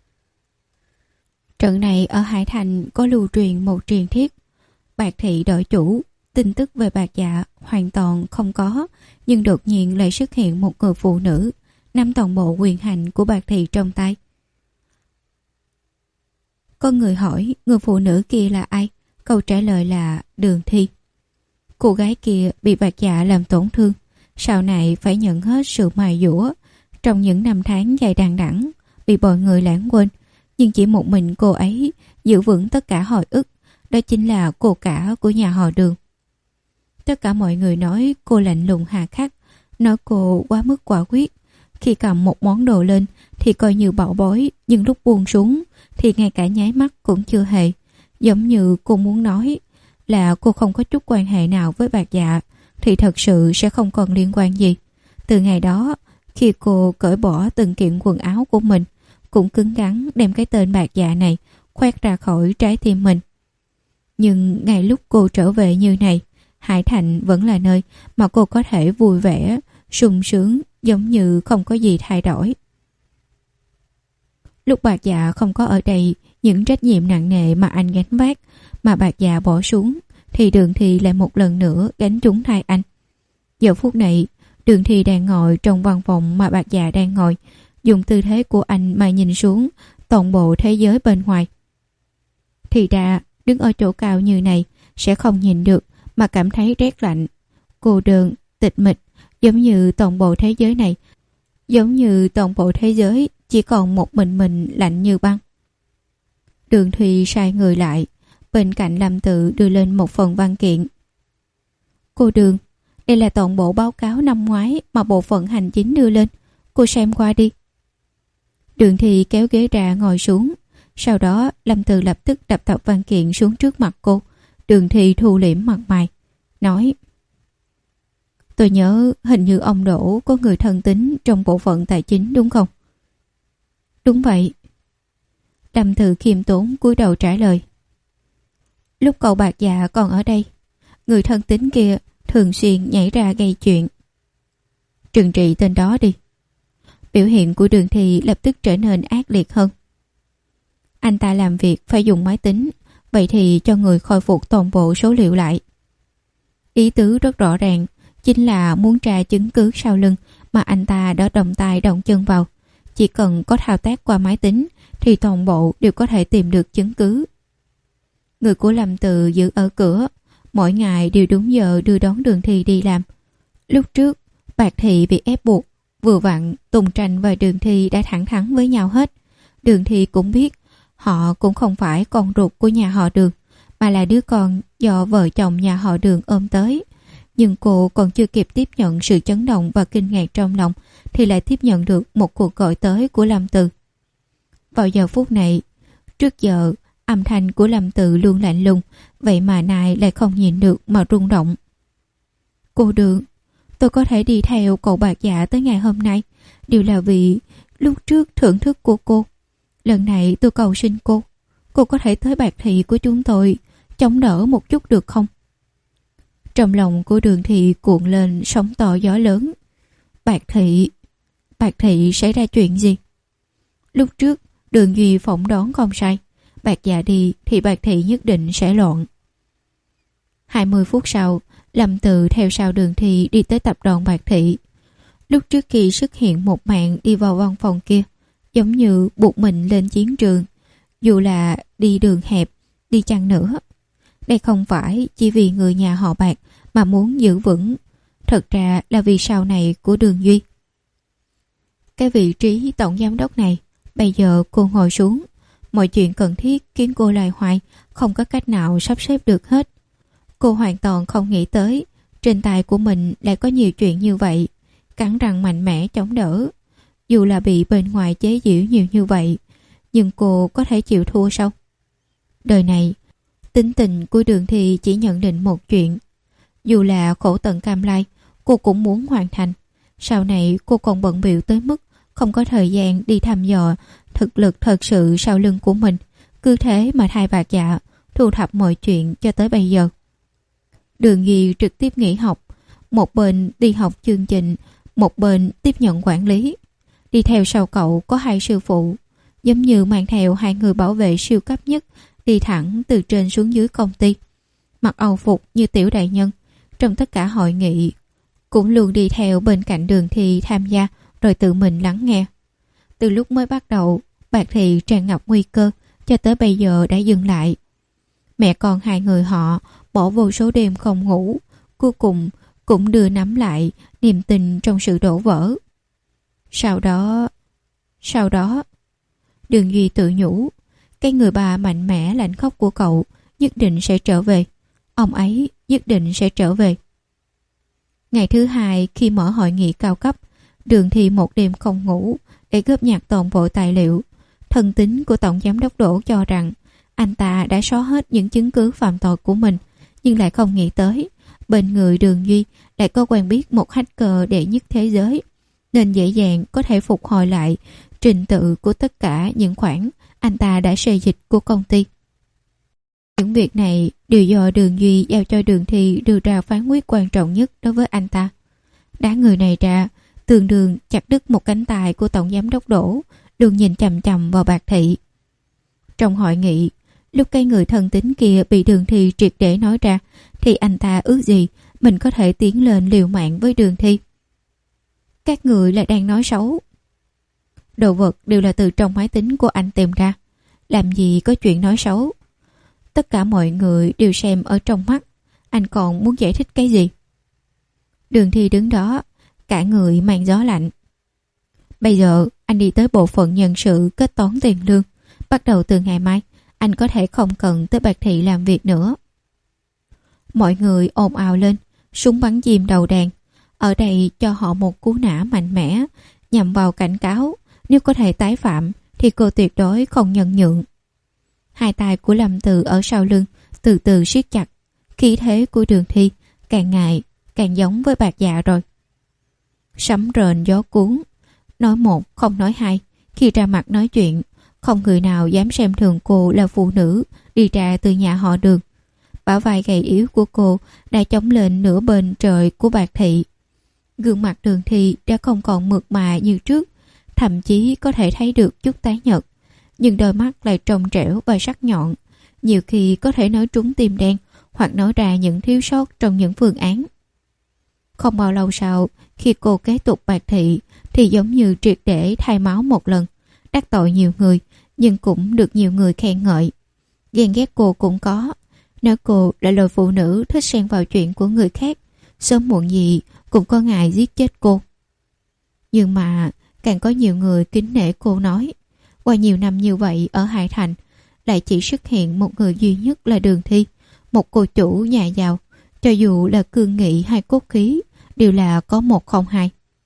Trận này ở Hải Thành có lưu truyền một truyền thuyết. Bạc Thị đổi chủ, tin tức về Bạc Dạ hoàn toàn không có, nhưng đột nhiên lại xuất hiện một người phụ nữ nắm toàn bộ quyền hành của Bạc Thị trong tay. Có người hỏi người phụ nữ kia là ai? Câu trả lời là Đường Thi. Cô gái kia bị Bạc Dạ làm tổn thương, sau này phải nhận hết sự mài dũa trong những năm tháng dài đằng đẵng, bị mọi người lãng quên. Nhưng chỉ một mình cô ấy giữ vững tất cả hồi ức, đó chính là cô cả của nhà họ Đường. Tất cả mọi người nói cô lạnh lùng hà khắc, nói cô quá mức quả quyết. Khi cầm một món đồ lên thì coi như bảo bối, nhưng lúc buông xuống thì ngay cả nháy mắt cũng chưa hề. Giống như cô muốn nói là cô không có chút quan hệ nào với Bạc Dạ thì thật sự sẽ không còn liên quan gì. Từ ngày đó, khi cô cởi bỏ từng kiện quần áo của mình, cũng cứng rắn đem cái tên Bạc Dạ này khoét ra khỏi trái tim mình. Nhưng ngay lúc cô trở về như này, Hải Thành vẫn là nơi mà cô có thể vui vẻ, sung sướng giống như không có gì thay đổi. Lúc Bạc Dạ không có ở đây, những trách nhiệm nặng nề mà anh gánh vác mà Bạc Dạ bỏ xuống thì Đường Thi lại một lần nữa gánh chúng thay anh. Giờ phút này, Đường Thi đang ngồi trong văn phòng mà Bạc Dạ đang ngồi, dùng tư thế của anh mà nhìn xuống toàn bộ thế giới bên ngoài. Thì ra, đứng ở chỗ cao như này sẽ không nhìn được mà cảm thấy rét lạnh, cô đơn, tịch mịch, giống như toàn bộ thế giới này, giống như toàn bộ thế giới chỉ còn một mình mình lạnh như băng. Đường Thùy sai người lại, bên cạnh Lâm Tự đưa lên một phần văn kiện. Cô Đường, đây là toàn bộ báo cáo năm ngoái mà bộ phận hành chính đưa lên, cô xem qua đi. Đường Thi kéo ghế ra ngồi xuống, sau đó Lâm Tự lập tức đập tập văn kiện xuống trước mặt cô. Đường Thi thu liễm mặt mày, nói: Tôi nhớ hình như ông Đỗ có người thân tín trong bộ phận tài chính đúng không? Đúng vậy. Lâm Tự khiêm tốn cúi đầu trả lời. Lúc cậu Bạc Dạ còn ở đây, người thân tín kia thường xuyên nhảy ra gây chuyện. Trừng trị tên đó đi. Biểu hiện của Đường Thi lập tức trở nên ác liệt hơn. Anh ta làm việc phải dùng máy tính, vậy thì cho người khôi phục toàn bộ số liệu lại. Ý tứ rất rõ ràng, chính là muốn tra chứng cứ sau lưng mà anh ta đã động tay động chân vào. Chỉ cần có thao tác qua máy tính thì toàn bộ đều có thể tìm được chứng cứ. Người của Lâm Tự giữ ở cửa, mỗi ngày đều đúng giờ đưa đón Đường Thi đi làm. Lúc trước, Bạc Thị bị ép buộc, vừa vặn Tùng Tranh và Đường Thi đã thẳng thắn với nhau hết. Đường Thi cũng biết họ cũng không phải con ruột của nhà họ Đường, mà là đứa con do vợ chồng nhà họ Đường ôm tới. Nhưng cô còn chưa kịp tiếp nhận sự chấn động và kinh ngạc trong lòng thì lại tiếp nhận được một cuộc gọi tới của Lâm Tự. Vào giờ phút này, trước giờ âm thanh của Lâm Tự luôn lạnh lùng, vậy mà nay lại không nhìn được mà rung động. Cô Đường, tôi có thể đi theo cậu Bạc Dạ tới ngày hôm nay đều là vì lúc trước thưởng thức của cô. Lần này tôi cầu xin cô, cô có thể tới Bạc Thị của chúng tôi chống đỡ một chút được không? Trong lòng của Đường Thị cuộn lên sóng to gió lớn. Bạc Thị, Bạc Thị xảy ra chuyện gì? Lúc trước Đường Duy phỏng đoán không sai, Bạc Dạ đi thì Bạc Thị nhất định sẽ loạn. Hai mươi phút sau, Lâm Tự theo sau Đường Thị đi tới tập đoàn Bạc Thị. Lúc trước khi xuất hiện một màn đi vào văn phòng kia, giống như buộc mình lên chiến trường, dù là đi đường hẹp, đi chăng nữa. Đây không phải chỉ vì người nhà họ Bạc mà muốn giữ vững, thật ra là vì sau này của Đường Duy. Cái vị trí tổng giám đốc này, bây giờ cô ngồi xuống, mọi chuyện cần thiết khiến cô loay hoay, không có cách nào sắp xếp được hết. Cô hoàn toàn không nghĩ tới trên tay của mình lại có nhiều chuyện như vậy, cắn răng mạnh mẽ chống đỡ. Dù là bị bên ngoài chế giễu nhiều như vậy, nhưng cô có thể chịu thua sao? Đời này, tính tình của Đường Thi chỉ nhận định một chuyện. Dù là khổ tận cam lai, cô cũng muốn hoàn thành. Sau này cô còn bận bịu tới mức không có thời gian đi thăm dò thực lực thật sự sau lưng của mình. Cứ thế mà thay Bạc Dạ thu thập mọi chuyện cho tới bây giờ. Đường Duy trực tiếp nghỉ học, một bên đi học chương trình, một bên tiếp nhận quản lý. Đi theo sau cậu có hai sư phụ, giống như mang theo hai người bảo vệ siêu cấp nhất, đi thẳng từ trên xuống dưới công ty. Mặc âu phục như tiểu đại nhân, trong tất cả hội nghị cũng luôn đi theo bên cạnh Đường Thi tham gia, rồi tự mình lắng nghe. Từ lúc mới bắt đầu, Bạc Thị tràn ngập nguy cơ, cho tới bây giờ đã dừng lại. Mẹ con hai người họ bỏ vô số đêm không ngủ, cuối cùng cũng đưa nắm lại niềm tin trong sự đổ vỡ. Sau đó, sau đó, Đường Duy tự nhủ, cái người bà mạnh mẽ lạnh khóc của cậu nhất định sẽ trở về. Ông ấy nhất định sẽ trở về. Ngày thứ hai khi mở hội nghị cao cấp, Đường Thi một đêm không ngủ để góp nhặt toàn bộ tài liệu. Thân tín của Tổng Giám đốc Đỗ cho rằng anh ta đã xóa hết những chứng cứ phạm tội của mình, nhưng lại không nghĩ tới bên người Đường Duy lại có quen biết một hacker đệ nhất thế giới, nên dễ dàng có thể phục hồi lại trình tự của tất cả những khoản anh ta đã xê dịch của công ty. Những việc này đều do Đường Duy giao cho Đường Thi đưa ra phán quyết quan trọng nhất đối với anh ta. Đá người này ra, Tương đương chặt đứt một cánh tay của tổng giám đốc Đỗ, luôn nhìn chằm chằm vào Bạc Thị. Trong hội nghị, lúc cái người thân tín kia bị Đường Thi triệt để nói ra, thì anh ta ước gì mình có thể tiến lên liều mạng với Đường Thi. Các người lại đang nói xấu. Đồ vật đều là từ trong máy tính của anh tìm ra, làm gì có chuyện nói xấu. Tất cả mọi người đều xem ở trong mắt, anh còn muốn giải thích cái gì? Đường Thi đứng đó, cả người mang gió lạnh. Bây giờ anh đi tới bộ phận nhân sự kết toán tiền lương. Bắt đầu từ ngày mai, anh có thể không cần tới Bạc Thị làm việc nữa. Mọi người ồn ào lên, súng bắn chìm đầu đàn. Ở đây cho họ một cú nã mạnh mẽ, nhằm vào cảnh cáo. Nếu có thể tái phạm, thì cô tuyệt đối không nhân nhượng. Hai tay của Lâm Từ ở sau lưng từ từ siết chặt. Khí thế của Đường Thi càng ngày càng giống với Bạc Dạ rồi. Sấm rền gió cuốn, nói một không nói hai. Khi ra mặt nói chuyện, không người nào dám xem thường cô là phụ nữ đi ra từ nhà họ Đường. Bả vai gầy yếu của cô đã chống lên nửa bên trời của Bạc Thị. Gương mặt Đường Thi đã không còn mượt mà như trước, thậm chí có thể thấy được chút tái nhợt, nhưng đôi mắt lại trong trẻo và sắc nhọn, nhiều khi có thể nói trúng tim đen hoặc nói ra những thiếu sót trong những phương án. Không bao lâu sau, khi cô kế tục Bạc Thị thì giống như triệt để thay máu một lần, đắc tội nhiều người nhưng cũng được nhiều người khen ngợi. Ghen ghét cô cũng có, nói cô là loại phụ nữ thích xen vào chuyện của người khác, sớm muộn gì cũng có ngày giết chết cô. Nhưng mà càng có nhiều người kính nể cô nói, qua nhiều năm như vậy ở Hải Thành lại chỉ xuất hiện một người duy nhất là Đường Thi, một cô chủ nhà giàu, cho dù là cương nghị hay cốt khí đều là có một không hai.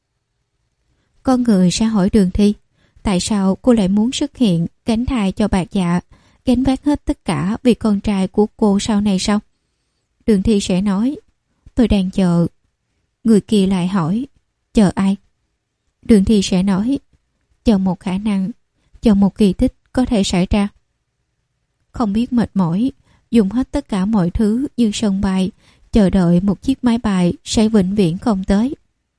Con người sẽ hỏi Đường Thi, tại sao cô lại muốn xuất hiện gánh thai cho Bạc Dạ, gánh vác hết tất cả vì con trai của cô sau này sao? Đường Thi sẽ nói, tôi đang chờ. Người kia lại hỏi, chờ ai? Đường Thi sẽ nói, chờ một khả năng, chờ một kỳ tích có thể xảy ra. Không biết mệt mỏi, dùng hết tất cả mọi thứ như sân bay, chờ đợi một chiếc máy bay sẽ vĩnh viễn không tới.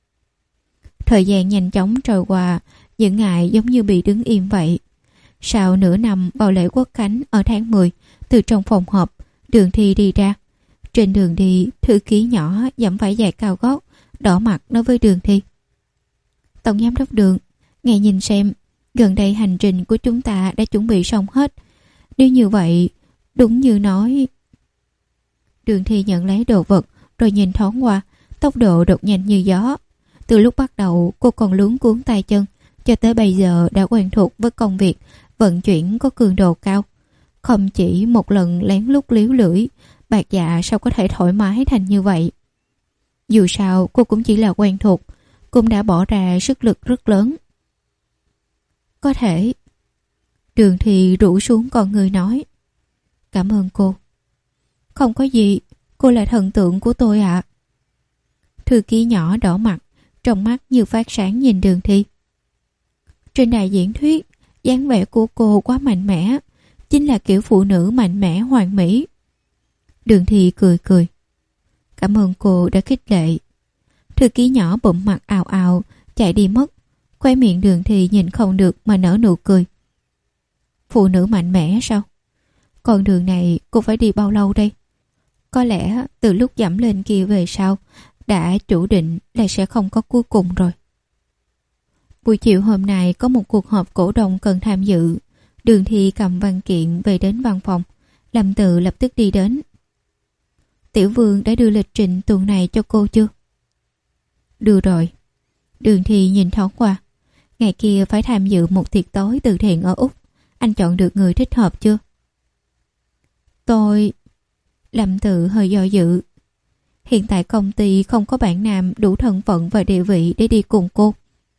Thời gian nhanh chóng trôi qua, những ngày giống như bị đứng im vậy. Sau nửa năm vào lễ Quốc khánh ở tháng mười, từ trong phòng họp, Đường Thi đi ra. Trên đường đi, thư ký nhỏ dẫm phải giày cao gót, đỏ mặt nói với Đường Thi. Tổng giám đốc Đường, ngài nhìn xem, gần đây hành trình của chúng ta đã chuẩn bị xong hết. Nếu như vậy, đúng như nói... Đường Thi nhận lấy đồ vật, rồi nhìn thoáng qua, tốc độ đột nhanh như gió. Từ lúc bắt đầu, cô còn luống cuống tay chân, cho tới bây giờ đã quen thuộc với công việc vận chuyển có cường độ cao. Không chỉ một lần lén lút líu lưỡi, Bạc Dạ sao có thể thoải mái thành như vậy? Dù sao cô cũng chỉ là quen thuộc, cũng đã bỏ ra sức lực rất lớn. Có thể. Đường Thi rũ xuống con người nói, cảm ơn cô. Không có gì, cô là thần tượng của tôi ạ. À. Thư ký nhỏ đỏ mặt, trong mắt như phát sáng nhìn Đường Thi. Trên đài diễn thuyết, dáng vẻ của cô quá mạnh mẽ, chính là kiểu phụ nữ mạnh mẽ hoàn mỹ. Đường Thi cười cười. Cảm ơn cô đã khích lệ. Thư ký nhỏ bụm mặt ào ào, chạy đi mất. Khóe miệng Đường Thi nhìn không được mà nở nụ cười. Phụ nữ mạnh mẽ sao? Con đường này cô phải đi bao lâu đây? Có lẽ từ lúc dẫm lên kia về sau, đã chủ định là sẽ không có cuối cùng rồi. Buổi chiều hôm nay có một cuộc họp cổ đông cần tham dự. Đường Thi cầm văn kiện về đến văn phòng. Lâm Tự lập tức đi đến. Tiểu Vương đã đưa lịch trình tuần này cho cô chưa? Đưa rồi. Đường Thi nhìn thoáng qua. Ngày kia phải tham dự một tiệc tối từ thiện ở Úc. Anh chọn được người thích hợp chưa? Tôi... Lâm Tự hơi do dự. Hiện tại công ty không có bạn nam đủ thân phận và địa vị để đi cùng cô.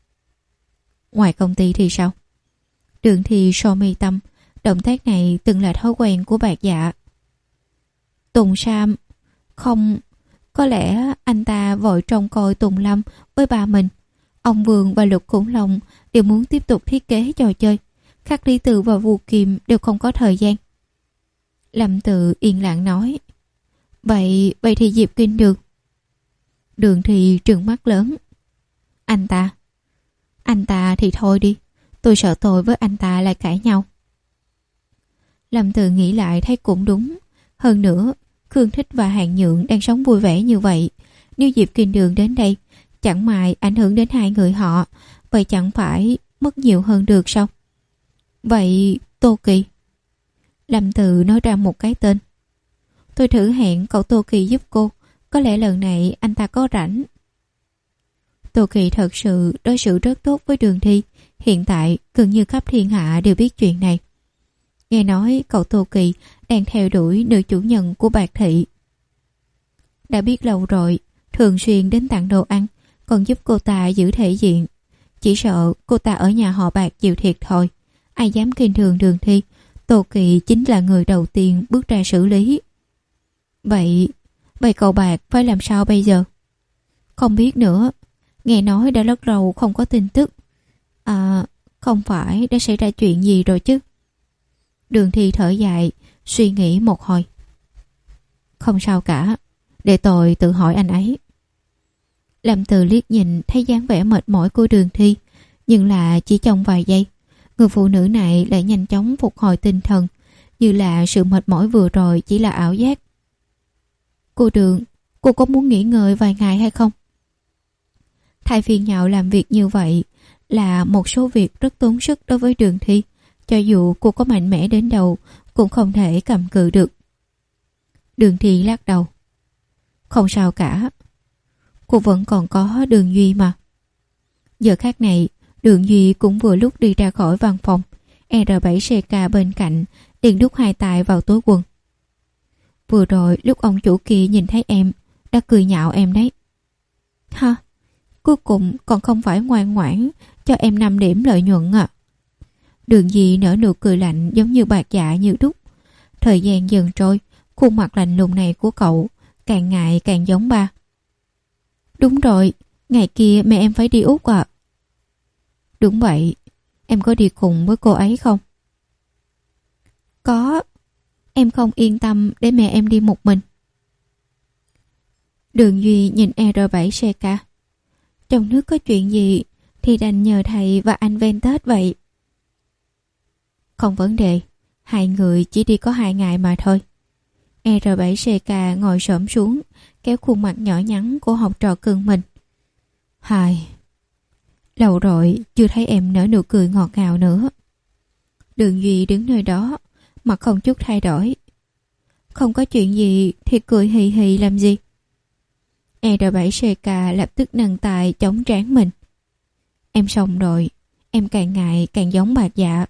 Ngoài công ty thì sao? Đường Thi so mi tâm. Động tác này từng là thói quen của Bạc Dạ. Tùng Sam... Không... Có lẽ anh ta vội trông coi Tùng Lâm với ba mình. Ông Vương và Lục Khủng Long đều muốn tiếp tục thiết kế trò chơi. Khắc Lý Từ và Vu Kim đều không có thời gian. Lâm Tự yên lặng nói. Vậy, vậy thì Diệp Kinh được. Đường Thi trừng mắt lớn. Anh ta, Anh ta thì thôi đi, tôi sợ tôi với anh ta lại cãi nhau. Lâm Từ nghĩ lại thấy cũng đúng. Hơn nữa, Khương Thích và Hàn Nhượng đang sống vui vẻ như vậy. Nếu Diệp Kinh Đường đến đây, chẳng mãi ảnh hưởng đến hai người họ, vậy chẳng phải mất nhiều hơn được sao? Vậy Tô Kỳ? Lâm Từ nói ra một cái tên. Tôi thử hẹn cậu Tô Kỳ giúp cô, có lẽ lần này anh ta có rảnh. Tô Kỳ thật sự đối xử rất tốt với Đường Thi, hiện tại gần như khắp thiên hạ đều biết chuyện này. Nghe nói cậu Tô Kỳ đang theo đuổi nữ chủ nhân của Bạc Thị. Đã biết lâu rồi, thường xuyên đến tặng đồ ăn, còn giúp cô ta giữ thể diện. Chỉ sợ cô ta ở nhà họ Bạc chịu thiệt thôi. Ai dám khinh thường Đường Thi, Tô Kỳ chính là người đầu tiên bước ra xử lý. Vậy, vậy cậu Bạc phải làm sao bây giờ? Không biết nữa, nghe nói đã rất lâu không có tin tức. À, không phải đã xảy ra chuyện gì rồi chứ? Đường Thi thở dài, suy nghĩ một hồi. Không sao cả, để tôi tự hỏi anh ấy. Lâm Từ liếc nhìn thấy dáng vẻ mệt mỏi của Đường Thi, nhưng là chỉ trong vài giây, người phụ nữ này lại nhanh chóng phục hồi tinh thần, như là sự mệt mỏi vừa rồi chỉ là ảo giác. Cô Đường, cô có muốn nghỉ ngơi vài ngày hay không? Thay phiên nhau làm việc như vậy là một số việc rất tốn sức đối với Đường Thi. Cho dù cô có mạnh mẽ đến đâu cũng không thể cầm cự được. Đường Thi lắc đầu. Không sao cả, cô vẫn còn có Đường Duy mà. Giờ khác này, Đường Duy cũng vừa lúc đi ra khỏi văn phòng. R bảy C K bên cạnh liền đút hai tay vào túi quần. Vừa rồi lúc ông chủ kia nhìn thấy em đã cười nhạo em đấy. Ha, cuối cùng còn không phải ngoan ngoãn cho em năm điểm lợi nhuận à? Đường Di nở nụ cười lạnh giống như bạc dạ như đúc. Thời gian dần trôi, khuôn mặt lạnh lùng này của cậu càng ngày càng giống ba. Đúng rồi, ngày kia mẹ em phải đi Úc à? Đúng vậy, em có đi cùng với cô ấy không? Có, em không yên tâm để mẹ em đi một mình. Đường Duy nhìn R bảy C K. Trong nước có chuyện gì thì đành nhờ thầy và anh Ventus vậy. Không vấn đề, hai người chỉ đi có hai ngày mà thôi. R bảy C K ngồi xổm xuống, kéo khuôn mặt nhỏ nhắn của học trò cưng mình. Hài, lâu rồi chưa thấy em nở nụ cười ngọt ngào nữa. Đường Duy đứng nơi đó, mặt không chút thay đổi. Không có chuyện gì thì cười hì hì làm gì? R bảy C K lập tức nâng tay chống trán mình. Em xong rồi, em càng ngày càng giống bạc dạ.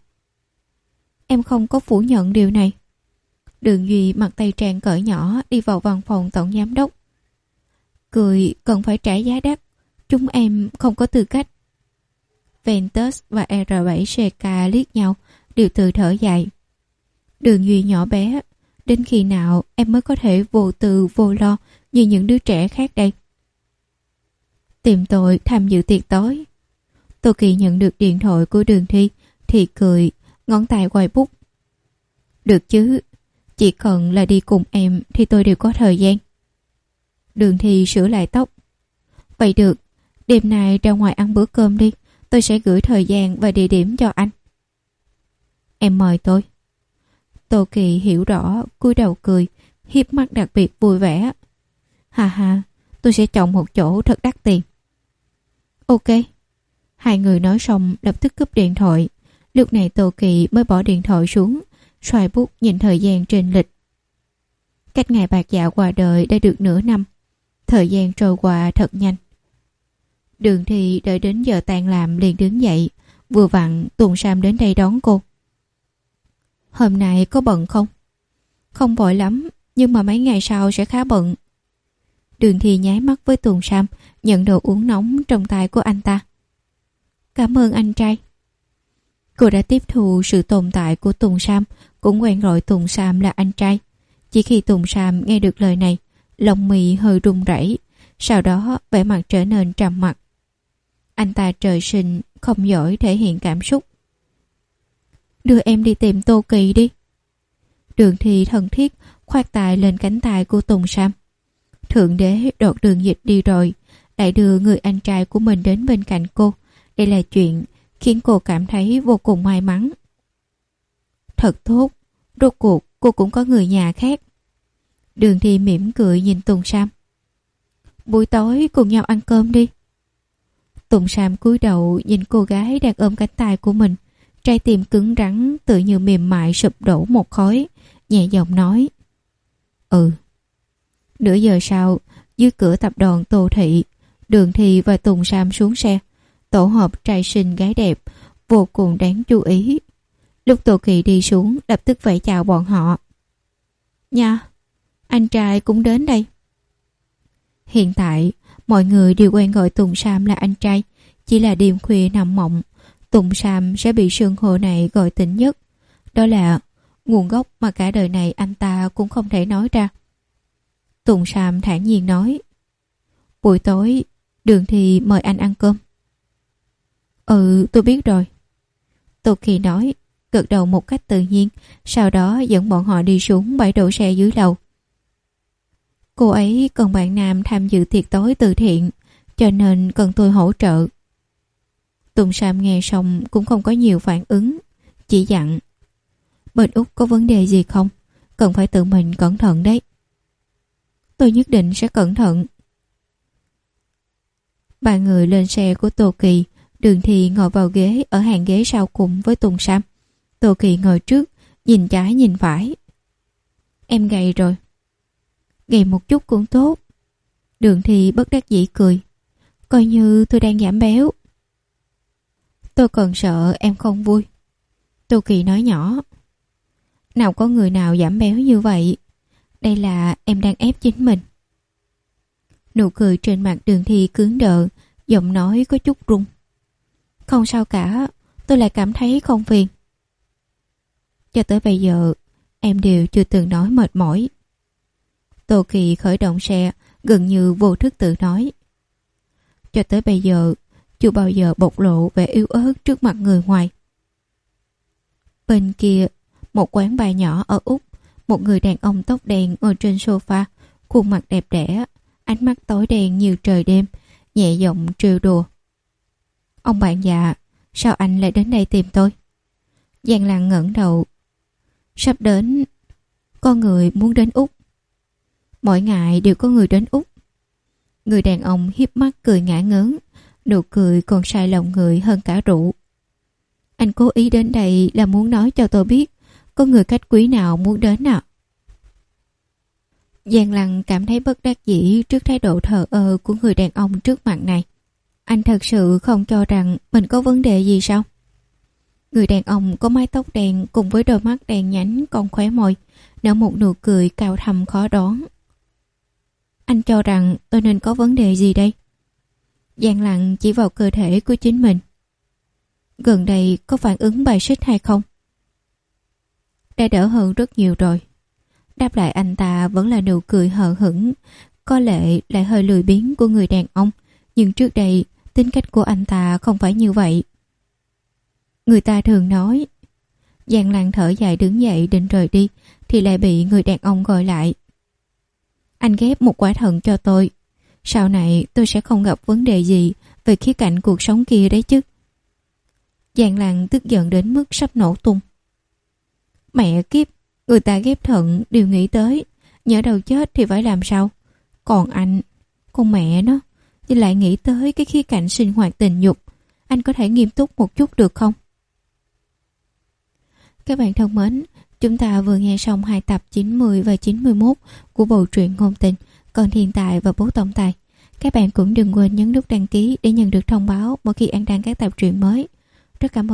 Em không có phủ nhận điều này. Đường Duy mặc tay trang cỡ nhỏ đi vào văn phòng tổng giám đốc. Cười cần phải trả giá đắt, chúng em không có tư cách. Ventus và R bảy C K liếc nhau, đều từ thở dài. Đường Duy nhỏ bé, đến khi nào em mới có thể vô tư vô lo như những đứa trẻ khác đây? Tìm tôi tham dự tiệc tối. Tô Kỳ nhận được điện thoại của Đường Thi thì cười, ngón tay quay bút. Được chứ, chỉ cần là đi cùng em thì tôi đều có thời gian. Đường Thi sửa lại tóc. Vậy được, đêm nay ra ngoài ăn bữa cơm đi, tôi sẽ gửi thời gian và địa điểm cho anh. Em mời tôi. Tô Kỳ hiểu rõ, cúi đầu cười, hiếp mắt đặc biệt vui vẻ. Hà hà, tôi sẽ chọn một chỗ thật đắt tiền. Ok. Hai người nói xong lập tức cúp điện thoại. Lúc này Tô Kỳ mới bỏ điện thoại xuống, xoay bút nhìn thời gian trên lịch. Cách ngày bạc dạ qua đời đã được nửa năm. Thời gian trôi qua thật nhanh. Đường Thi đợi đến giờ tan làm liền đứng dậy. Vừa vặn Tùng Sam đến đây đón cô. Hôm nay có bận không? Không vội lắm, nhưng mà mấy ngày sau sẽ khá bận. Đường Thi nháy mắt với Tùng Sam, nhận đồ uống nóng trong tay của anh ta. Cảm ơn anh trai. Cô đã tiếp thu sự tồn tại của Tùng Sam, cũng quen gọi Tùng Sam là anh trai. Chỉ khi Tùng Sam nghe được lời này, lòng mì hơi run rẩy, sau đó vẻ mặt trở nên trầm mặc. Anh ta trời sinh không giỏi thể hiện cảm xúc. Đưa em đi tìm Tô Kỳ đi. Đường Thi thân thiết khoát tay lên cánh tay của Tùng Sam. Thượng đế đột Đường Dịch đi rồi, lại đưa người anh trai của mình đến bên cạnh cô, Đây là chuyện khiến cô cảm thấy vô cùng may mắn. Thật tốt, rốt cuộc cô cũng có người nhà khác. Đường Thi mỉm cười nhìn Tùng Sam. Buổi tối cùng nhau ăn cơm đi. Tùng Sam cúi đầu nhìn cô gái đang ôm cánh tay của mình. Trái tim cứng rắn tự như mềm mại sụp đổ một khối, nhẹ giọng nói. Ừ. Nửa giờ sau, dưới cửa tập đoàn Tô Thị, Đường Thi và Tùng Sam xuống xe. Tổ hợp trai xinh gái đẹp, vô cùng đáng chú ý. Lúc Tô Kỳ đi xuống, lập tức vẫy chào bọn họ. Nha, anh trai cũng đến đây. Hiện tại, mọi người đều quen gọi Tùng Sam là anh trai. Chỉ là đêm khuya nằm mộng, Tùng Sam sẽ bị xưng hô này gọi tỉnh nhất. Đó là nguồn gốc mà cả đời này anh ta cũng không thể nói ra. Tùng Sam thản nhiên nói. Buổi tối, Đường Thi mời anh ăn cơm. Ừ, tôi biết rồi. Tô Kỳ nói, gật đầu một cách tự nhiên, sau đó dẫn bọn họ đi xuống bãi đổ xe dưới lầu. Cô ấy cần bạn nam tham dự tiệc tối từ thiện, cho nên cần tôi hỗ trợ. Tùng Sam nghe xong cũng không có nhiều phản ứng, chỉ dặn. Bên Úc có vấn đề gì không? Cần phải tự mình cẩn thận đấy. Tôi nhất định sẽ cẩn thận. Ba người lên xe của Tô Kỳ. Đường Thi ngồi vào ghế ở hàng ghế sau cùng với Tùng Sam. Tô Kỳ ngồi trước, nhìn trái nhìn phải. Em gầy rồi. Gầy một chút cũng tốt. Đường Thi bất đắc dĩ cười. Coi như tôi đang giảm béo. Tôi còn sợ em không vui. Tô Kỳ nói nhỏ. Nào có người nào giảm béo như vậy. Đây là em đang ép chính mình. Nụ cười trên mặt Đường Thi cứng đờ, giọng nói có chút run. Không sao cả, tôi lại cảm thấy không phiền. Cho tới bây giờ, em đều chưa từng nói mệt mỏi. Tô Kỳ khởi động xe, gần như vô thức tự nói. Cho tới bây giờ, chưa bao giờ bộc lộ vẻ yếu ớt trước mặt người ngoài. Bên kia, một quán bar nhỏ ở Úc, một người đàn ông tóc đen ngồi trên sofa, khuôn mặt đẹp đẽ, ánh mắt tối đen như trời đêm, nhẹ giọng trêu đùa. Ông bạn già, sao anh lại đến đây tìm tôi? Giang Lăng ngẩng đầu. Sắp đến, có người muốn đến Úc. Mỗi ngày đều có người đến Úc. Người đàn ông hiếp mắt cười ngả ngớn, nụ cười còn sai lòng người hơn cả rượu. Anh cố ý đến đây là muốn nói cho tôi biết có người khách quý nào muốn đến nào. Giang Lăng cảm thấy bất đắc dĩ trước thái độ thờ ơ của người đàn ông trước mặt này. Anh thật sự không cho rằng mình có vấn đề gì sao? Người đàn ông có mái tóc đen cùng với đôi mắt đen nhánh còn khóe môi, nở một nụ cười cao thâm khó đoán. Anh cho rằng tôi nên có vấn đề gì đây? Giang Lăng chỉ vào cơ thể của chính mình. Gần đây có phản ứng bài xích hay không? Đã đỡ hơn rất nhiều rồi. Đáp lại anh ta vẫn là nụ cười hờ hững, có lẽ lại hơi lười biếng của người đàn ông, nhưng trước đây tính cách của anh ta không phải như vậy. Người ta thường nói. Giang Lăng thở dài đứng dậy định rời đi thì lại bị người đàn ông gọi lại. Anh ghép một quả thận cho tôi. Sau này tôi sẽ không gặp vấn đề gì về khía cạnh cuộc sống kia đấy chứ. Giang Lăng tức giận đến mức sắp nổ tung. Mẹ kiếp, người ta ghép thận đều nghĩ tới, nhỡ đầu chết thì phải làm sao? Còn anh, con mẹ nó, thì lại nghĩ tới cái khía cạnh sinh hoạt tình dục. Anh có thể nghiêm túc một chút được không? Các bạn thân mến, chúng ta vừa nghe xong hai tập chín mươi và chín mươi mốt của bộ truyện ngôn tình Còn Thiên Tài và Bố Tổng Tài. Các bạn cũng đừng quên nhấn nút đăng ký để nhận được thông báo mỗi khi An đăng các tập truyện mới. Rất cảm ơn.